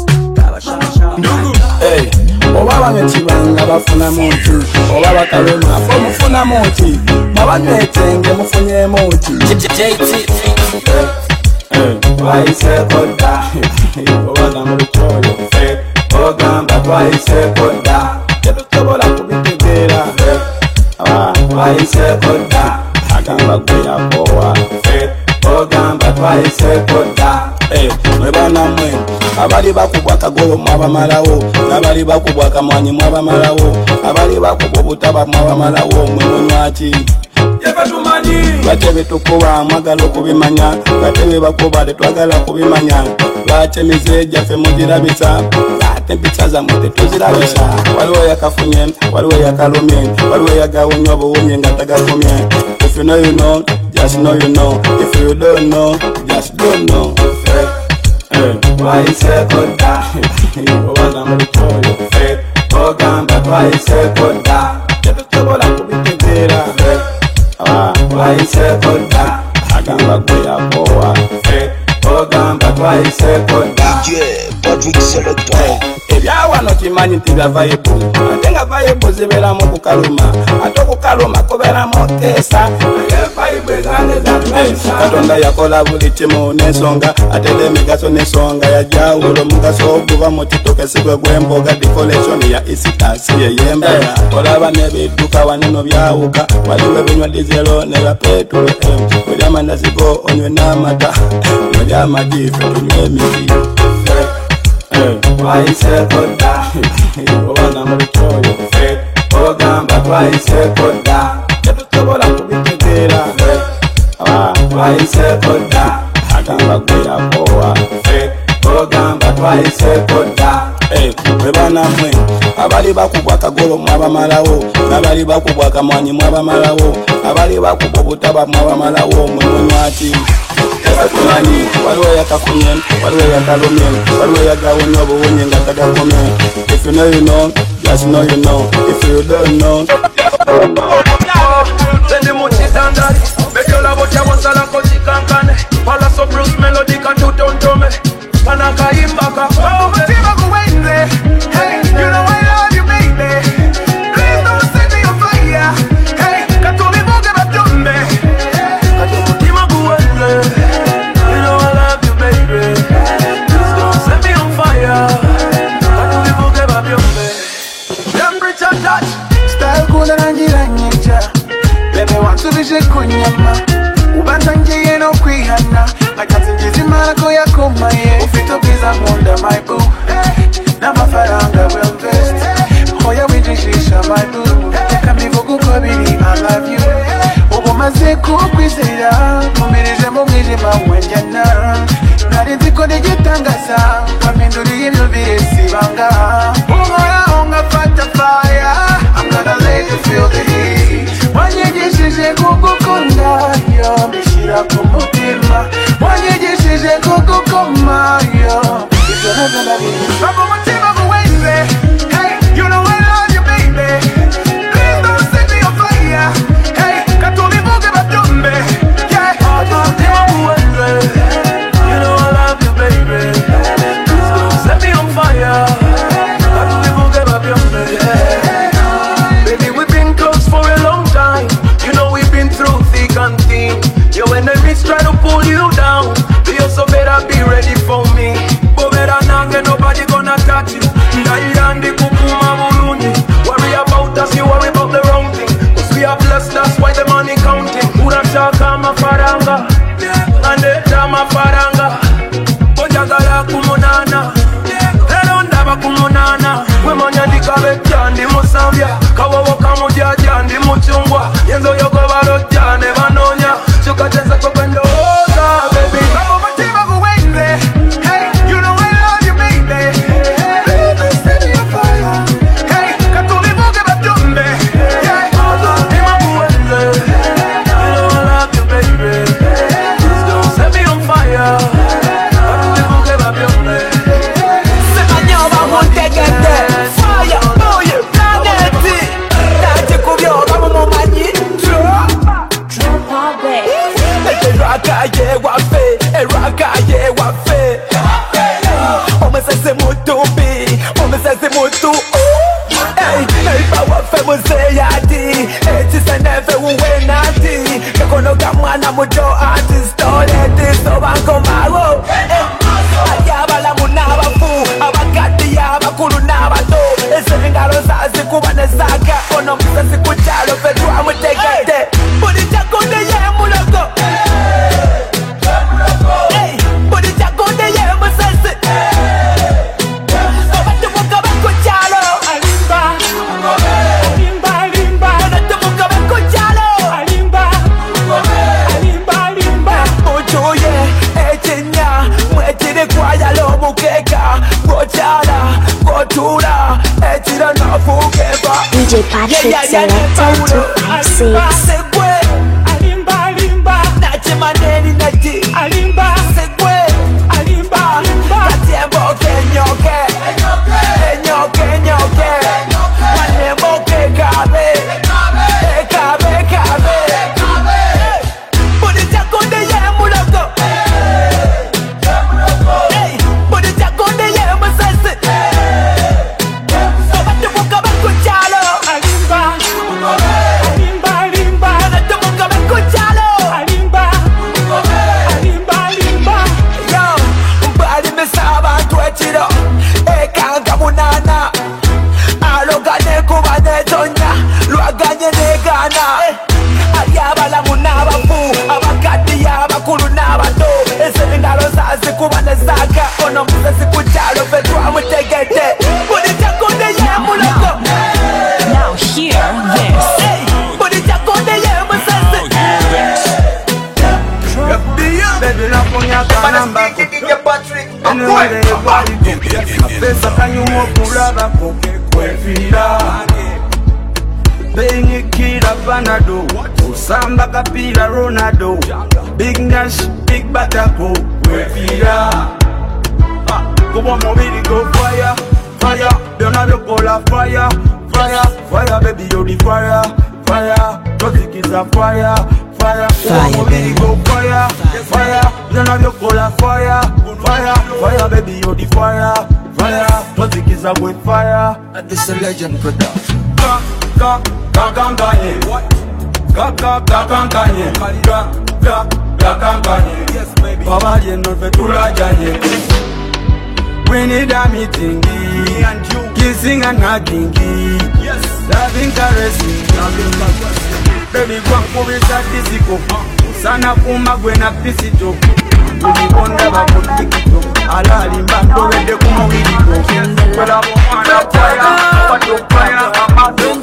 Hey, oba banyekibanga bafuna muntu oba bakalema fo mufuna muti babanywetenge mufunye muti J T Twaise koda oba namuluchoyo ogamba twaise koda tetusobola kubitegeera twaise koda agamba gwe yakowa ogamba twaise koda mwebana mwe abali bakubwa kagolo mwabamalawo nabali bakubwa kamwanyi mwabamalawo abali bakubwa butaba mwabamalawo mwe munywaki batebe tukuba mwagala okubimanya batebe bakuba tetwagala kubimanya batemize jaffe mugirabisa batempisa zamwe tetuzirabisa waliwo yakafunye waliwo yakalumye waliwo yagawunya obuwunye nga tagakumye. If you know you know, just know you know. If you don't know, just don't know. Twaise koda obaga mulitoyo ogamba twaise koda tetusobola kubitegeera twaise koda agamba gwe yakowa ogamba twaise koda D J Patrick Selector. Ebyawano kimanyi nti bya vibe ate nga vibe zibeeramu kukaluma ate okukaluma kubeeramu keesa vibe zange zatwaisa Katonda yakola buli kimu n'ensonga ate emigaso n'ensonga yajawulo omugaso oguba mu kitoke sigwe gw'emboga decoration ya isitasi yeyembaga olaba n'ebidduka waneno byawuka waliwo ebinywa dizelo ne bya petulo kulya amandazi go onywe n'amata nolya amagi ffe tunywe emiti twaise koda obaga mulitoyo ogamba twaise koda tetusobola kubitegeera twaise koda agamba gwe yakowa ogamba twaise koda mwebana mwe abali bakubwa kagolo mwabamalawo nabali bakubwa kamwanyi mwabamalawo abali bakubwa butaba mwabamalawo mwe munywaki tumanyi waliwo yakafunye waliwo yakalumye waliwo yagawunya obuwunye nga tagakumye. If you know you know, just know you know. If you don't know, Send him much standard. Make your love what you want, so like you can can. Pala so Bruce melody can do don't do me. Panaka imbaka. Oh, but you go Wednesday. Hey, you know I love you, baby. Please don't set me on fire. Hey, katuli boge batumbe. Katuli go Wednesday. You know I love you, baby. Please don't set me on fire. Katuli boge batumbe. Temperature touch. Style kuna rangira nyicha. Lebe wansubishe kunyama ubantangiye no kwihana akazingiza imarako yakomaye ufite ubwiza nkunda my boo n'amafaranga will invest hoya wijishisha my boo reka mbivuga uko biri I love you ubu maze kukwizera mumirije mu mwijima wenjyana nari nzi ko n'igitangaza mpaminduriye imyumvire sibanga uhoraho ngafata fire I'm gonna let you feel the heat wanyigishije kugukunda yo mbishyira ku mutima wanyigishije kugukoma yo ibyo nabyo ndabizi bava umutima ngo wese hey you know I love you baby please don't set me on fire hey katubivuge batumbe yeah bava umutima ngo wese mutu. Hey, neighbor wafe museyadi. Eti seneve uwe nati. Kekono kamwana mujo artist. Oleti so banko mago. Ayabala munabafu. Abakati abakulu nabato. Esengalo zazi kubane saka. Ono msasi kuchalo fetu amutegete. Budi chakonde ye muloko. Hey, budi chakonde ye musasi. Obatu muka bako chalo. Alimba, alimba, alimba. Obatu muka bako chalo. Alimba, alimba, alimba. Ojoye, echenya, mwetire kwa yalo mukeka. Gochala, gotura, etira na fukeba. D J Patrick Selector two five six. Alimba, alimba, nache maneni nachi. Alimba, segwe, alimba, alimba. Katiembo kenyoke, kenyoke, kenyoke. Manemo ke kabe, kabe, kabe. Budi chakonde ye muloko. Hey, budi chakonde ye musasi. Obatu muka bako chalo. Alimba, alimba, alimba. Obatu muka bako chalo. Alimba, alimba, alimba. Yo, mbali misaba twechiro. Ekanga munana. Alogane kuba netonya. Lwaganye negana. Ayabala munabafu. Abakati abakulu nabato. Esengalo zazi kuba nesaka. Ono musasi kuchalo fetu amutegete. Budi chakonde ye muloko. Now hear this. Hey, budi chakonde ye musasi. Baby, na ponya kanamba ko. Anyway, they body go. Apesa kanyumo kulaba ko kwefira. Bengi kila panado. Usamba kapila Ronaldo. Big Nash, big batako kwefira. Come on, mobili go fire, fire. Don't have your cola fire, fire, fire, baby, you're the fire, fire. Toxic is a fire, fire. Come on, mobili go fire, fire. Don't have your cola fire, fire, fire, baby, you're the fire, fire. Toxic is a with fire. This a legend production. Ka ka ka kampanye, ka ka ka kampanye, ka ka ka kampanye. Yes, baby. Baba, you know the tulajanye. We need a meeting, and you kissing and hugging, yes, loving, caressing, loving, caressing. Baby, go and move it at physical. Sana kuma gwena pisito. Ulibonda bakutiko. Ala limbando wende kuma wiliko. Wala mwana fire, pato fire, amato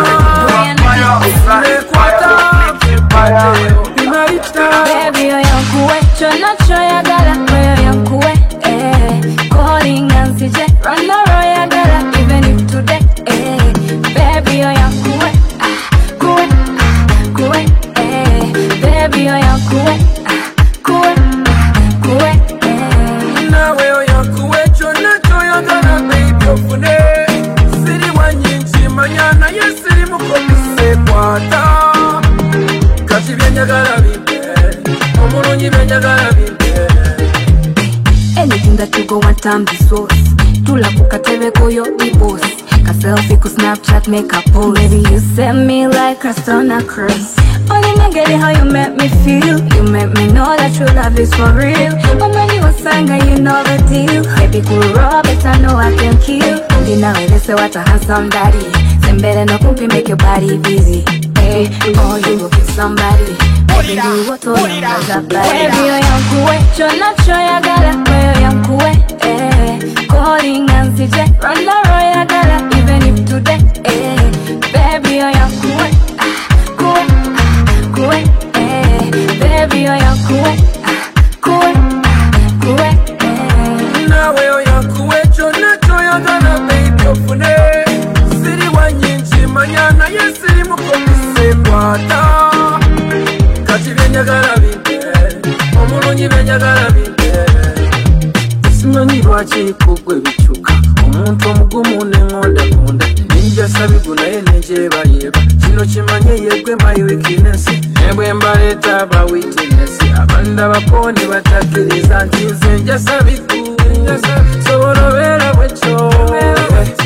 fire, baby, yo yankuwe, chona choya gala, yo yankuwe, eh. Calling and C J, run the roya gala, even if today, eh. Baby, yo yankuwe, ah, kuwe, ah, kuwe, eh. Baby, yo yankuwe, ah, kuwe, ah, kuwe, eh. Nawe yo yankuwe, chona choya gala, baby, ofune. Siri wanyinchi, manyana, yesiri mukomise kwata. Kati byenyagala bimpe, omulungi byenyagala bimpe. Anything that you go want time this was. Tula kukatebe koyo the boss. Ka selfie ku Snapchat make a post. Baby you send me like Christ on a cross. Only me get it how you make me feel. You make me know that true love is for real. But when you a singer you know the deal. Baby cool raw but I know I can kill. And now they say what a handsome daddy. Sembele no kumpi make your body busy. Hey, oh you will be somebody. Baby you what all you know that body. Baby yo yankuwe, chona choya gala, yo yankuwe, eh. Calling and C J, run the roya gala, even if today, eh. Baby yo yankuwe, ah, kuwe, ah, kuwe, eh. Baby yo yankuwe, ah, kuwe, ah, kuwe, eh. Nawe yo yankuwe, chona choya gala, baby ofune. Siri wanyinchi, manyana, yesiri mukomise kwata. Kati byenyagala bimpe, omulungi byenyagala bimpe. Simanyi lwaki kugwe bikyuka. Omuntu omugumu n'engondagonda. Ninjasa bigu naye nenjebayeba. Kino kimanye yegwe my weakness. Nebwe mbaleeta aba witness. Abandi abakoni batakkiriza nti nze njasa bigu. Sobola obeera bwekyo.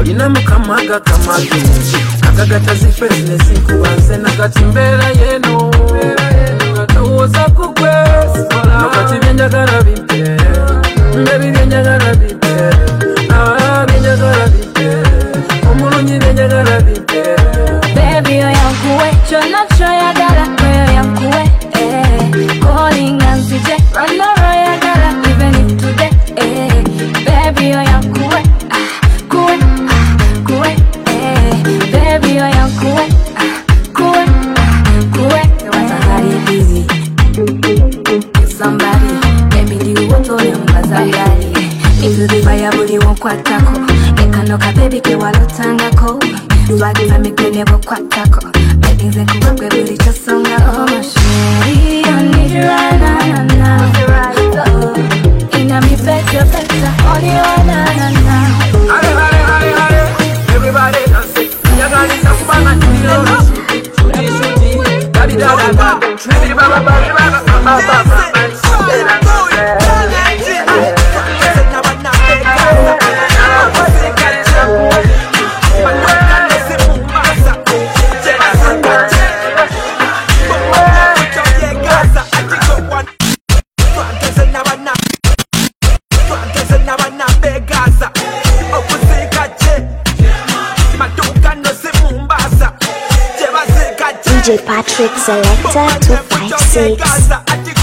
Ina mukamaga kamagi Kagagata zifezile zinkubanze Nakati mbera yeno Ngatuoza kukwesi Nakati byenjagala bimpe Baby byenjagala bimpe Ah byenjagala bimpe Omulunyi byenjagala bimpe Baby oyankuwe Chona choyagala Kwe oyankuwe Calling and C J Run over yagala Even if today eh. Baby oyankuwe Kuwe Kuwe eh. Baby oyankuwe Kuwe Kuwe Wasangari busy Somebody Baby di uwoto yambazangari Into the fire budi wonkwatako Ekanoka baby ke walotangako Swagza mikene wokwatako Baby nze kubakwe buli chosonga Oh my shorty I need you right now, now, now oh, Inna mi better, better On you right now, now, now Hare, hare, hare, hare Everybody dance it Yagani sakubanga chulilo Shuti, shuti Dadi, dada, dada Baby, baba, baba, baba, baba, baba D J Patrick Selector two five six.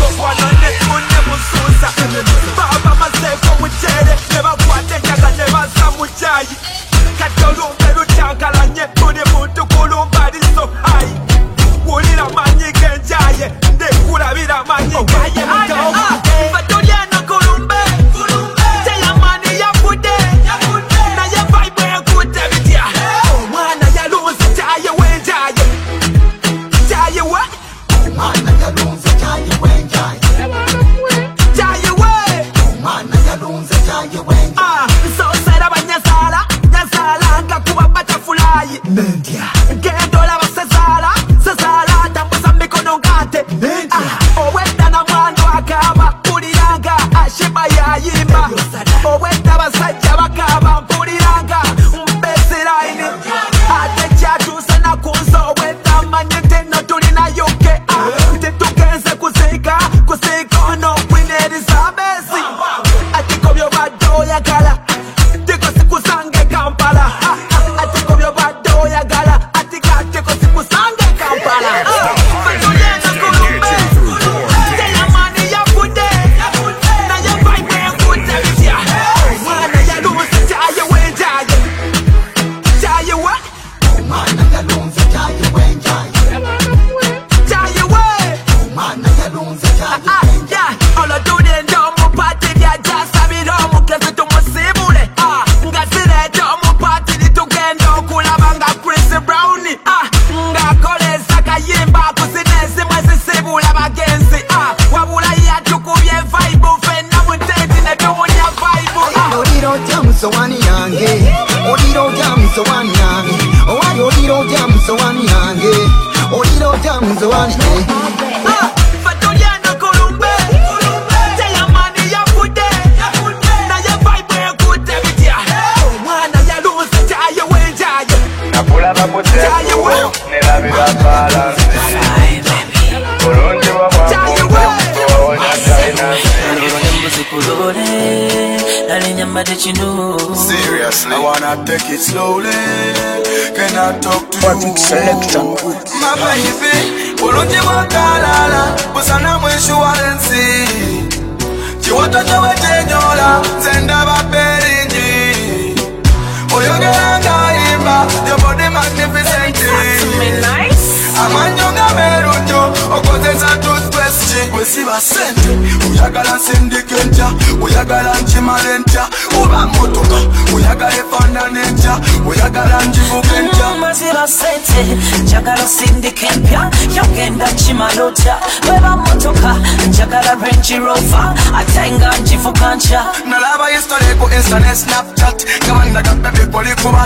Seriously, I wanna take it slowly. Can I talk to Patrick you? Selector. My baby, Bulunji wakalala, busana mwishu walensi. Chiwata chawe chenyola, zenda baperinji. Oyogeranga imba, your body magnificent. Amanyonga merunjo, okozesa toothpaste. Kwesiba sente, uyagala sindikenta, uyagala nchimalenta. Uba motoka, uyagala efana nenta, uyagala njivukenta. Mwesiba sente, njagala sindikenta, yogenda chimalota. Uba motoka, njagala Range Rover, atenga njivukancha. Nalaba history ku Instagram, Snapchat, kamanda kapepe poli kuba doctor.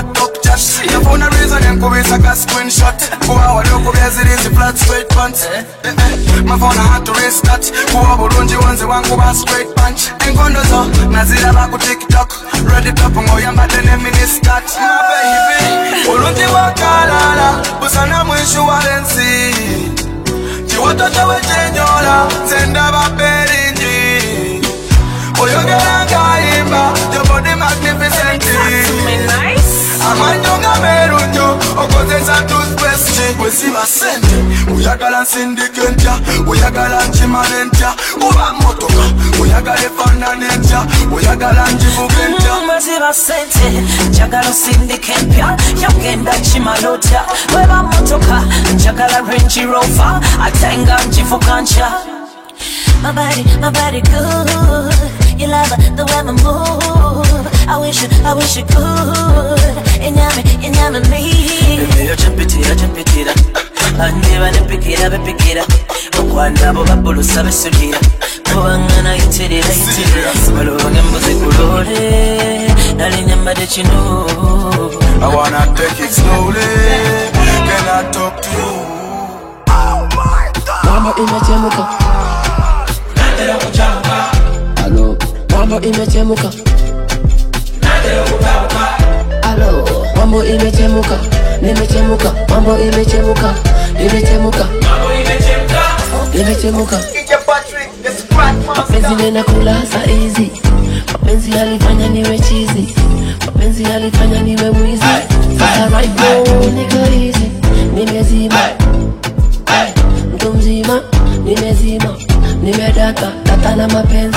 shot. Nafuna reason yankubisa ka screenshot. Kuwa waliokuwa zilizi flat straight pants. Mafona had to restart. Kuwa bulungi wanze wangu ba straight punch. Engondo zo nazira ba ku TikTok. Ready top ngoyamba tene miniskirt. My baby bulungi wakalala busana mwishu walensi. Chiwatoto wechenyola senda baperinji. Oyogera ngaimba your body magnificent. Amanyonga merunyo okozesa toothpaste. Wesiba sente uyagala syndicate. Uyagala nchimanentya uba motoka. Uyagala efananentya uyagala njivugentya. Wesiba sente njagala syndicate. Yogenda chimalotya weba motoka. Njagala Range Rover atenga njivugancha. My body, my body good. You love the way I move. I wish you, I wish you could. Inyame, inyame me. Baby, you jump it, you jump it, I never let pick it up, pick it up. Okwanda bo babulu sabe sugira. Kubangana itiri, itiri. Balonga mbuzi kulore. Nali nyamba de chino. I wanna take it slowly. Can I talk to you? Oh my God. Mama imechemuka. Nataka kuchamuka. Hello. Mambo imechemuka. Nataka kutauka. Hello. Mambo imechemuka. Nimechemuka. Mambo imechemuka. Nimechemuka. Mambo imechemuka. Nimechemuka. Mapenzi yanakula saa hizi. Mapenzi yalifanya niwe chizi. Mapenzi yalifanya niwe mwizi. Sasa right now niko easy. Nimezima. Mtu mzima. Nimezima. Nimedata. Data na mapenzi.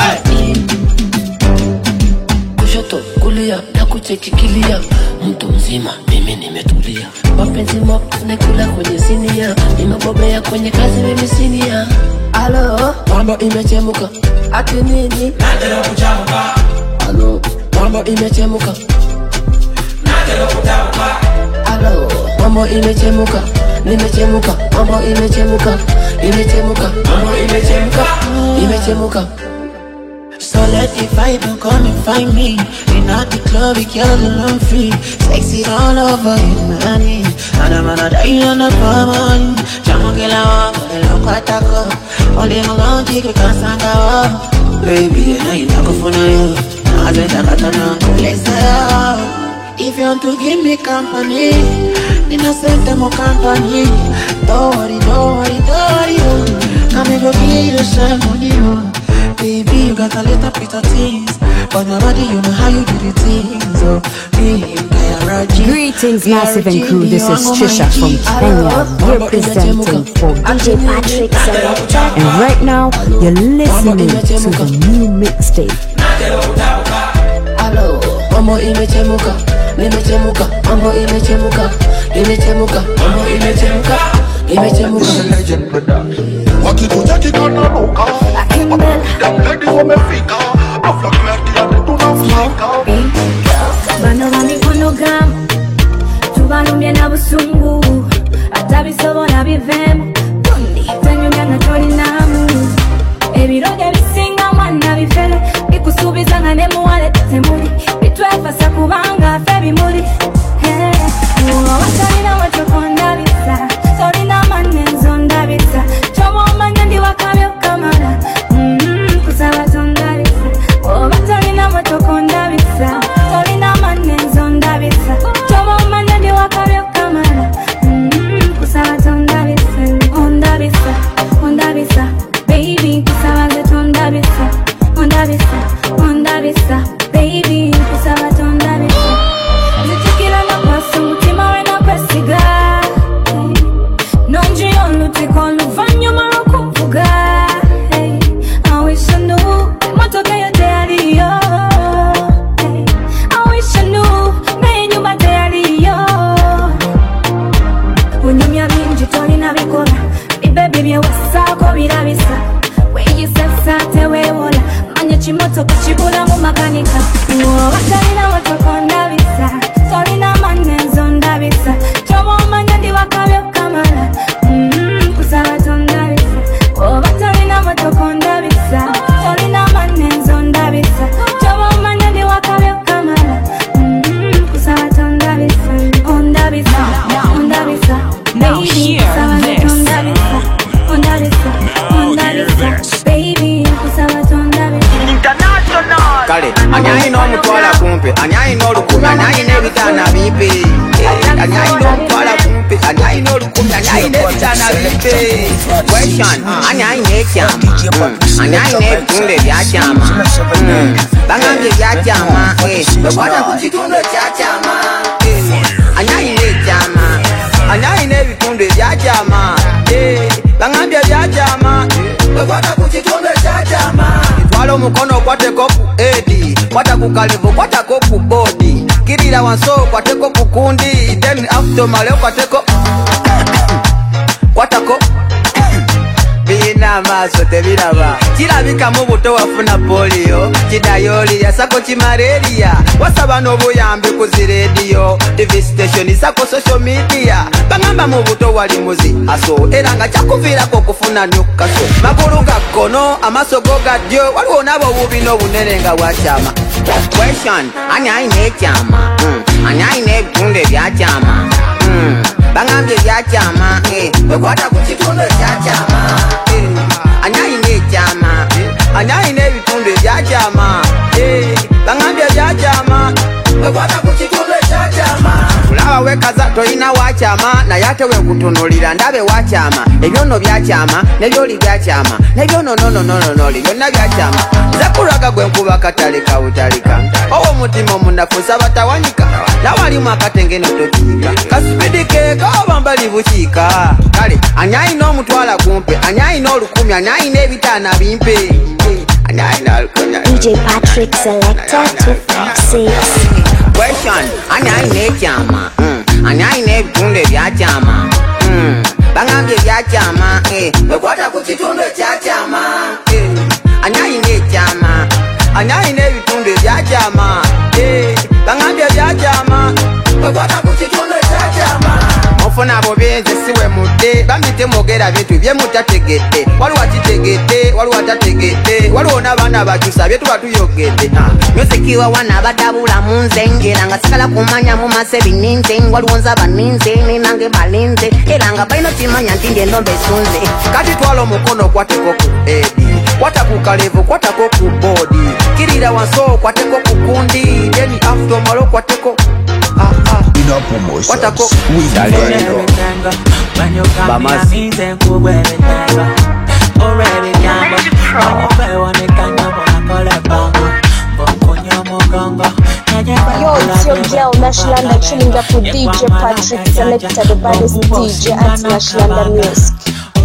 Kushoto, kulia, na kuchekikilia. Mtu mzima, mimi nimetulia. Mapenzi mop, nakula kwenye sinia. Nimebobea kwenye kazi mimi sinia. Alo, mambo imechemuka. Ati nini? Nataka kuchamuka. Alo, mambo imechemuka. Nataka kutauka. Alo, mambo imechemuka. Nimechemuka, mambo imechemuka. Imechemuka, mambo imechemuka. Imechemuka. So let the vibe come and find me. In at the club, we girl alone free. Sexy all over you, money. And I'm gonna die on the palm. Jamongela wa, mele kwatako. Only malon jig we can't stand out. Baby, I know you talk for you. Now I say that I don't know. If you want to give me company, then I send them more company. Don't worry, don't worry, don't worry. Come and go give you some money. Baby, you got a little bit of things, but my body, you know how you do the things. Oh, baby, greetings, Massive and crew. This is Trisha from Kenya, representing for D J Patrick Selector. And right now, you're listening to the new mixtape. Hello, Mambo imechemuka, nimechemuka, Mambo imechemuka, imechemuka, Mambo imechemuka, imechemuka. Wakikuja kikana nuka, lady wamefika, afla kleti ya tunafika. Bano bami konogamu, tubalumye na busungu. Atabisobola bivemu, kundi tenyumya na tolinamu. Ebiroge bisinga mwana bifere, bikusubiza nga ne muwale temuli. Bitwefasa kubanga fe bimuli. Uwa watalina watokonda bisa, tolina manenzo ndabisa. Chomo manya ndi wakabyo kamala, mm-hmm, kusaba tondabisa. Uwa watalina watokonda bisa, tolina manenzo ndabisa. Chomo manya ndi wakabyo kamala, mm-hmm, kusaba tondabisa. Ondabisa, ondabisa, baby, kusaba tondabisa. Ondabisa, ondabisa, baby, kusaba tondabisa. Zitikila na kwasi mutima we na kwesiga. Nonji olutiko luvannyuma lw'okuvuga. I wish I knew emotoka yo teyaliyo. I wish I knew n'ennyumba teyaliyo. Bunyumya bingi tolina bikola, bibebi byewasaako birabisa. Weeyisesa teweewola, manya kimotoka kibulamu makanika. Woba talina motoka ndabisa, tolina manenzo ndabisa. Choba omanya ndi wakabyo kamala, mm-hmm, kusaba tondabisa. Woba talina motoka ndabisa, tolina manenzo ndabisa. Choba omanya ndi wakabyo kamala, mm-hmm, kusaba tondabisa. kumpe anyayi n'olukumi anyayi n'ebitaana bimpe anyayi n'omutwala kumpe anyayi n'olukumi anyayi n'ebitaana bimpe question anyayi n'ekyama anyayi n'ebitundu ebyakyama bangambye ebyakyama bekwata ku kitundu ekyakyama anyayi n'ekyama anyayi n'ebitundu ebyakyama bangambye ebyakyama bekwata ku kitundu ekyakyama twala omukono okwateko ku edi kwata ku kalevu kwatako ku bodi kirira wansi okwateko ku kundi then after male okwateko kwatako bina amaaso tebiraba kirabika mu buto wafuna polio kidayoli yasako kimaleria wasaba n'obuyambi ku zirediyo tv station sako social media bangamba mu buto wali muzi aso era nga kyakuviirako okufuna nyukaso magulu ga kkono amaaso go gaddyo waliwo nabo obubi n'obunene nga wakyama question ani ayina ekyama ani ayina ebitundu ebyakyama bangambye ebyakyama ekwata ku kitundu ekyakyama ani ayina ekyama ani ayina ebitundu ebyakyama bangambye ebyakyama ekwata ku kitundu ekyakyama kulaba wekaza toyina wakyama naye ate wekutunulira ndabe wakyama ebyono byakyama nebyoli byakyama nebyonononononooli byonna byakyama nze kulwaga gwe nkuba katale kawutalika owo omutima omunafu nsaba tawanyika nawalimu akatengeno tokiika kasipidi keeka oba mbali bukiika kale ani ayina omutwala kumpe ani ayina olukumi ani ayina ebitaana bimpe ani ayina olukumi D J Patrick Selector two five six. question ani ayina ekyama ani ayina ebitundu ebyakyama bangambye ebyakyama ekwata ku kitundu ekyakyama ani ayina ekyama ani ayina ebitundu ebyakyama bangambye ebyakyama ekwata ku kitundu ekyakyama ofuna bubenzi siwe mudde bambite mwogera bintu byemutategedde waliwo atitegedde waliwo atategedde waliwo n'abaana bakyusa bye tuba tuyogedde musikiwa wana badabula mu nze ngera nga sigala kumanya mu maaso ebininze waliwo nze abaninze nenange balinze era nga balina kimanya nti nje ndombe esunze kati twala omukono okwateko ku edi kwata ku kalevu kwatako ku bodi kirira wansi okwateko ku kundi then after omala okwateko kwatako witalendo bamasi Yo, it's your girl Nashlanda chilling up with D J Patrick Selector, the baddest D J at Nashlanda Music.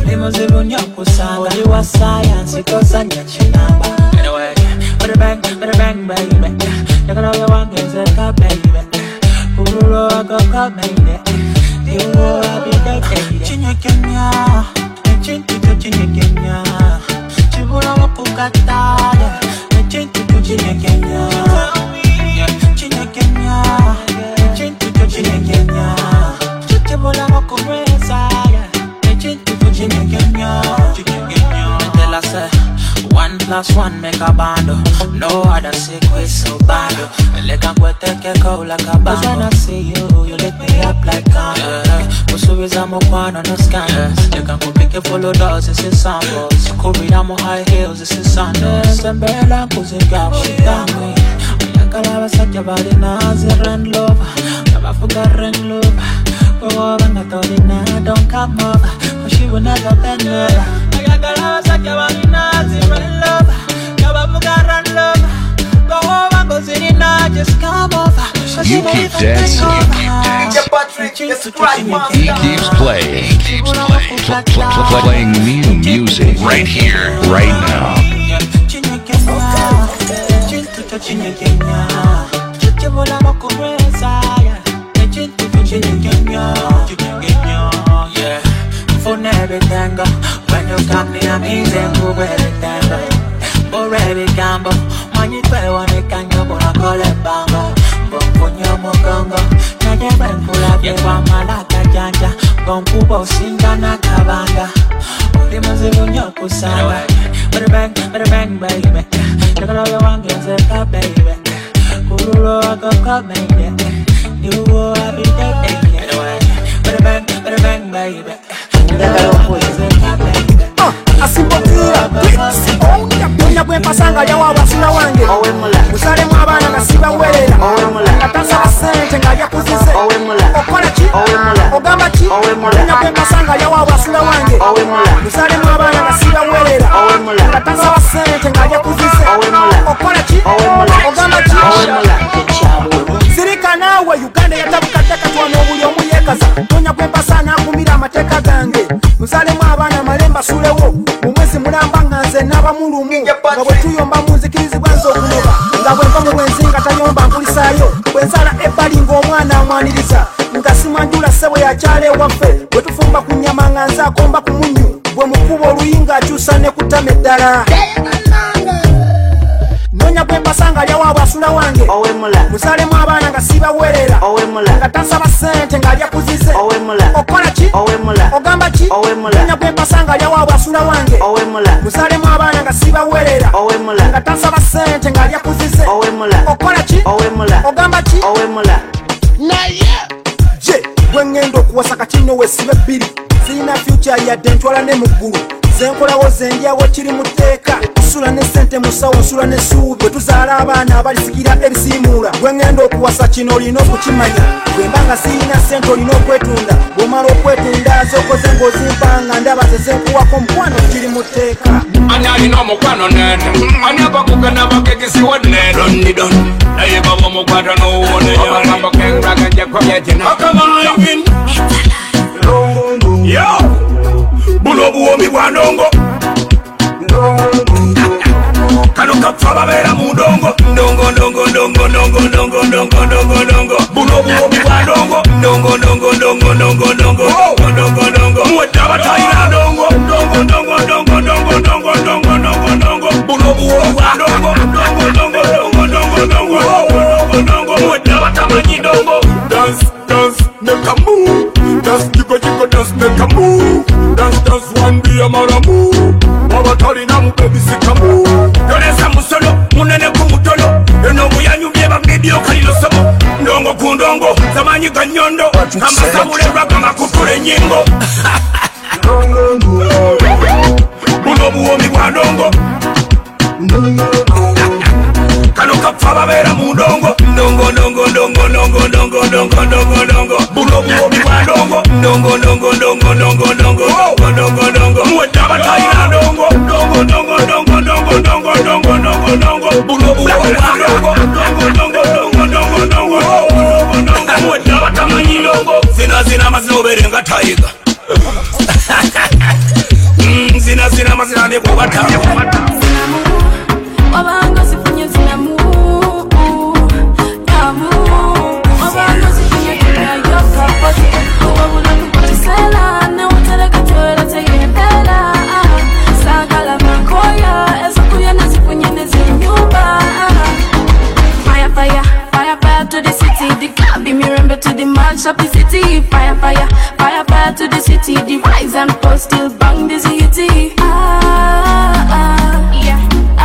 Better bang, better bang, baby. You know you want to say, baby. Uro agaka baby, uro abide baby. Chinye Kenya, chintu tu chinye Kenya. Chibula wakukata, chintu tu chinye Kenya. Chinye Kenya, chintu tu chinye Kenya. Chibula wakumesa, chintu tu chinye Kenya. Tell us one plus one make a bando. No other secret so bad. Like I'm going to take a like a bando. When I see you, you lift me up like a Musu is a mokwan on the scandals. You can go pick a follow doors, this is samples. Kobe, I'm on high heels, this is sandals. And Bella, cause it got she got me. I can have such a body now, and love. Never forgot ring love. Oh, when I told you now, don't come over. But she will never bend over. I got love, such a body now, and love. You keep dancing. He keeps playing. He keeps playing. Pl- pl- pl- playing new music right here, right now. Yeah, for everything. When you come near me, then go where it tango. Already gamble, when you play one, it can go on a call it bamba. But when you're more gongo, now you're going to have your mama like a janja. Gon Kubo Singana Kabanga. The Mazibunya Kusana. Better bang, better bang, baby. Look at all your wangers and a baby. Kuro, I go come, baby. You will be dead, baby. Better bang, better bang, baby. Asimbotira Munya bwe pasanga ya waba sina wange Musale mwabana na siba werera nze n'abamulumu nga bwe tuyomba munzikirizibwa nze okunoba nga bwenva mu bwenzi nga tayomba nkulisaayo bwe nsala ebbali ng'omwana amwaniriza nga simwanjula ssebwe yakyala ewaffe bwe tufumba ku nnyama nga nze akomba ku munyu bwe mukuba oluyinga akyusa ne kutama eddala nonya gwe mpasanga alya waabwe asula wange musalemu abaana nga sibawerera nga tansaba ssente ng'alya kuzize okola ki ogamba ki nonya gwe mpasanga alya waabwe asula wange musalemu abaana nga sibawerera nga tansaba ssente ng'alya kuzize okola ki ogamba ki je gwe ngenda okuwasa katino wesibe bbiri sirina future yadde ntwala ne mu ggulu zenkolawo zendyawo kiri mu tteeka nsula ne ssente musawo nsula ne suubi bwe tuzaala abaana abalisikira ebisiimuula gwe ngenda okuwasa kino olina okukimanya bwemba nga sirina ssente olina okwetunda bw'omala okwetunda zokoze ng'ozimpanga ndaba zezenkuwako mukwano kiri mu tteeka ani alina omukwano nene ani abakugana bakegesiwa neno nidon naye baba omukwata n'owooneyoambo kengragajjakobyatina akamaivin yo buno obuwomi bwa ndongo kano kapfa babeera mu ndongo ndongo ndongo ndongo ndongo ndongo ndongo ndongo ndongo buno obuwomi bwa ndongo ndongo ndongo ndongo ndongo ndongo ndongo ndongo muwedde abatayina ndongo ndongo ndongo ndongo ndongo ndongo ndongo ndongo ndongo buno obuwomi bwa ndongo ndongo ndongo ndongo ndongo ndongo ndongo ndongo muwedde abatamanyi ndongo dance dance make a move dance jiggle jiggle dance make a move dance dance one be a maramu wabatalina mu baby sikamu yolesa musolo munene ku mutolo eno buyanyu bye babibyo kalilo somo ndongo ku ndongo zamanyi ga nyondo amasabule ragama kutule nyingo buno buwomi bwa ndongo kano kapfa babeera mu ndongo ndongo ndongo ndongo ndongo ndongo ndongo ndongo ndongo buno buwomi bwa ndongo ndongo ndongo ndongo ndongo ndongo ndongo ndongo muwedde abatayina ndongo ndongo ndongo ndongo ndongo ndongo ndongo ndongo ndongo buno buwomi bwa ndongo ndongo ndongo ndongo ndongo ndongo ndongo ndongo muwedde abatamanyi ndongo zina zina amazina obeere nga tayiga zina zina amazina ndekubata Wabanga sifunye zinamu Kamu Wabanga sifunye kina yoka poti Wabula kukutisela Ne uteleka tuwela tegepela Sakala makoya Eza kuya na sifunye nezi nyumba Fire fire Fire fire to the city The club me remember to the match up the city Fire fire Fire fire to the city The rise and fall still bang the city Ah ah Yeah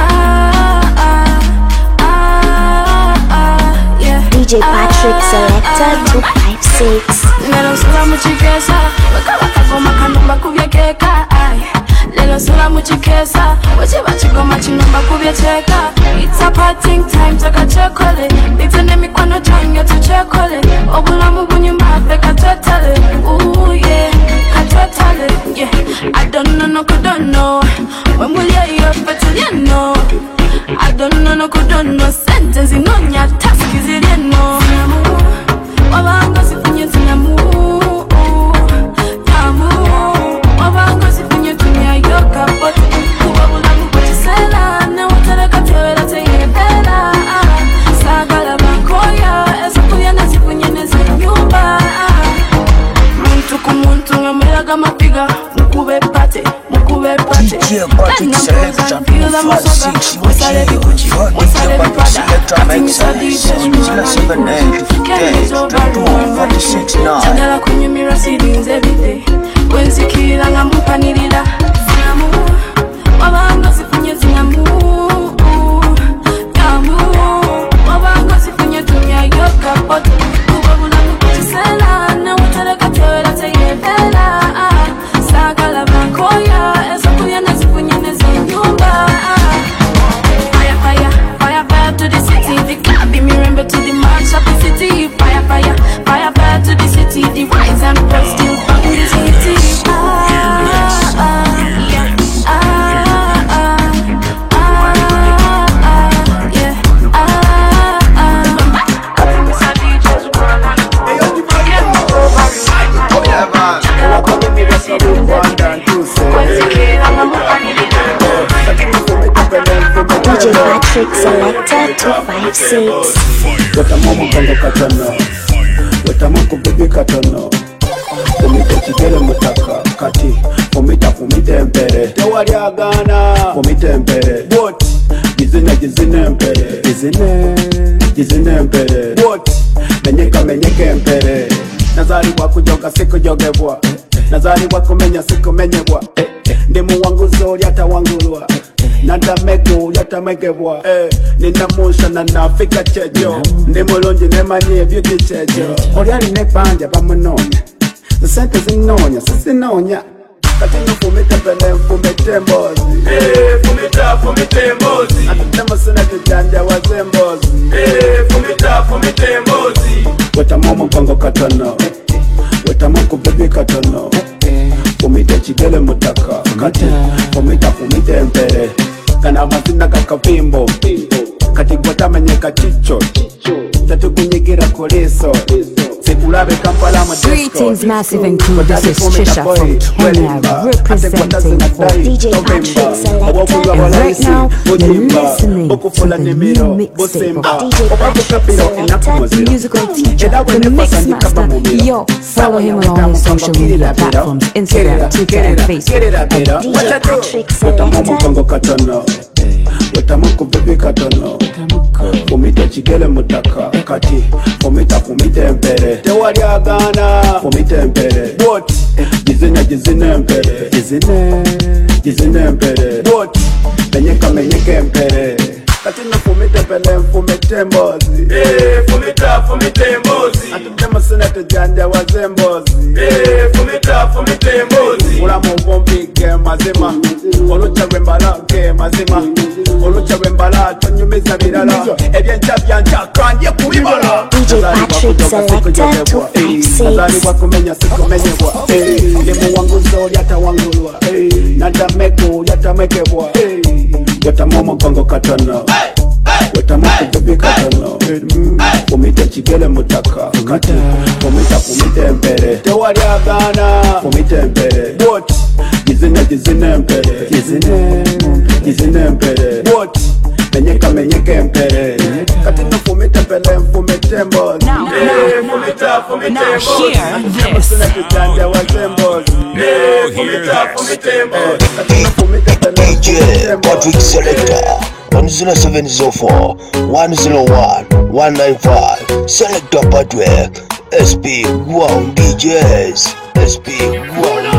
D J Patrick Selector two five six. Lelo sula muchikesa Waka waka goma kanumba kubye keka Lelo sula muchikesa Wachi wachi goma chinumba kubye cheka It's a parting time taka chekole Bitene mikwano chanyo tu chekole Obula mubu nyumba feka totale Ooh yeah, katotale Yeah, I don't know no don't know When will you hear better you know I don't know no don't know Sentence in on your task is it you know Wabanga sifunye zinamu Kamu Wabanga sifunye tunya yoka poti Kubabula kukutisela Ne uteleka tuwela tegepela Sagala bakoya Eza kuya na sifunye nezi nyumba Muntu kumuntu ngamelaga mapiga Mukube pate Mukube pate D J Patrick Selector two five six. Musale bikuchi Musale bipada zero seven eight eight two four six nine. Chagala kunyumira seedings every day Wenzikira nga mupanirira Zinamu Wabanga sifunye zinamu Kamu Wabanga sifunye tunya yoka poti Kubabula kukutisela Ne uteleka tuwela tegepela Sakala bakoya Eza kuya na sifunye nezi nyumba Fire fire Fire fire to the city The club me remember to the march of the city Fire fire Fire fire to the city The rise and fall still bang the city Ah ah J Patrick Selector two five six. Watamu mkongo katano, watamu kubibi katano. Fumite chigele mutaka kati, fumita fumite mpere. Tewali agana, fumite mpere. What? Gizine gizine mpere. Gizine, gizine mpere. What? Menyeka menyeke mpere. Nazari waku joga siku jogebwa. Nazari waku menya siku menyebwa. Ndimu wangu zori hata wangulwa. Nanda mego yata megebwa. Nina musha na nafika chejo. Ndimu lonji nemanye beauty chejo. Oriani nekbanja bamunone. Sente zinonya, sisinonya. Katino fumita pele fumite mbozi. Eh, fumita fumite mbozi. Atutema sina tujanja waze mbozi. Eh, fumita fumite mbozi. Wetamu mkongo katano, wetamu kubibi katano. Fumite chigele mutaka kati, fumita fumite mpere. Kana mazina kakapimbo, kati gwata menyeka chicho. Tatu kunyigira koleso. Greetings, Massive and Cool. This is Trisha from Kenya, representing for D J Patrick Selector. And right now, you're listening to the new mixtape of D J Patrick Selector, the musical teacher, the mix master. Yo, follow him on all his social media platforms, Instagram, Twitter, and Facebook. D J Patrick Selector. Wetamu kubibi katano, fumite chigele mutaka kati, fumita fumite mpere. Tewali agana, fumite mpere. What? Gizine gizine mpere. Gizine, gizine mpere. What? Menyeka menyeke mpere. Katino fumite pele fumite mbozi. Eh, fumita fumite mbozi. Atutema sina tujanja waze mbozi. Eh, fumita fumite mbozi. Ulamu umpige mazima, olucha wembala ke mazima. Olucha wembala tonyumiza birala. Ebyencha byancha kanje kubibala. D J Patrick Selector two five six. Nazari wakumenya sikumenyebwa. Limu wangu zori hata wangulwa. Nanda meko yata mekebwa. Wetamu mkongo katano, wetamu kubibi katano. Fumite chigele mutaka kati, fumita fumite mpere. Tewali agana, fumite mpere. What? Gizine gizine mpere. Gizine, gizine mpere. What? Menyeka menyeke mpere. Katino fumite pele fumite mbozi. Eh, fumita fumite mbozi. Sina tujanja waze mbozi. Eh, fumita fumite mbozi. Katino fumite pele D J Patrick Selector one zero seven zero four one zero one one nine five. Selector Patrick S P Guam D Js S P Guam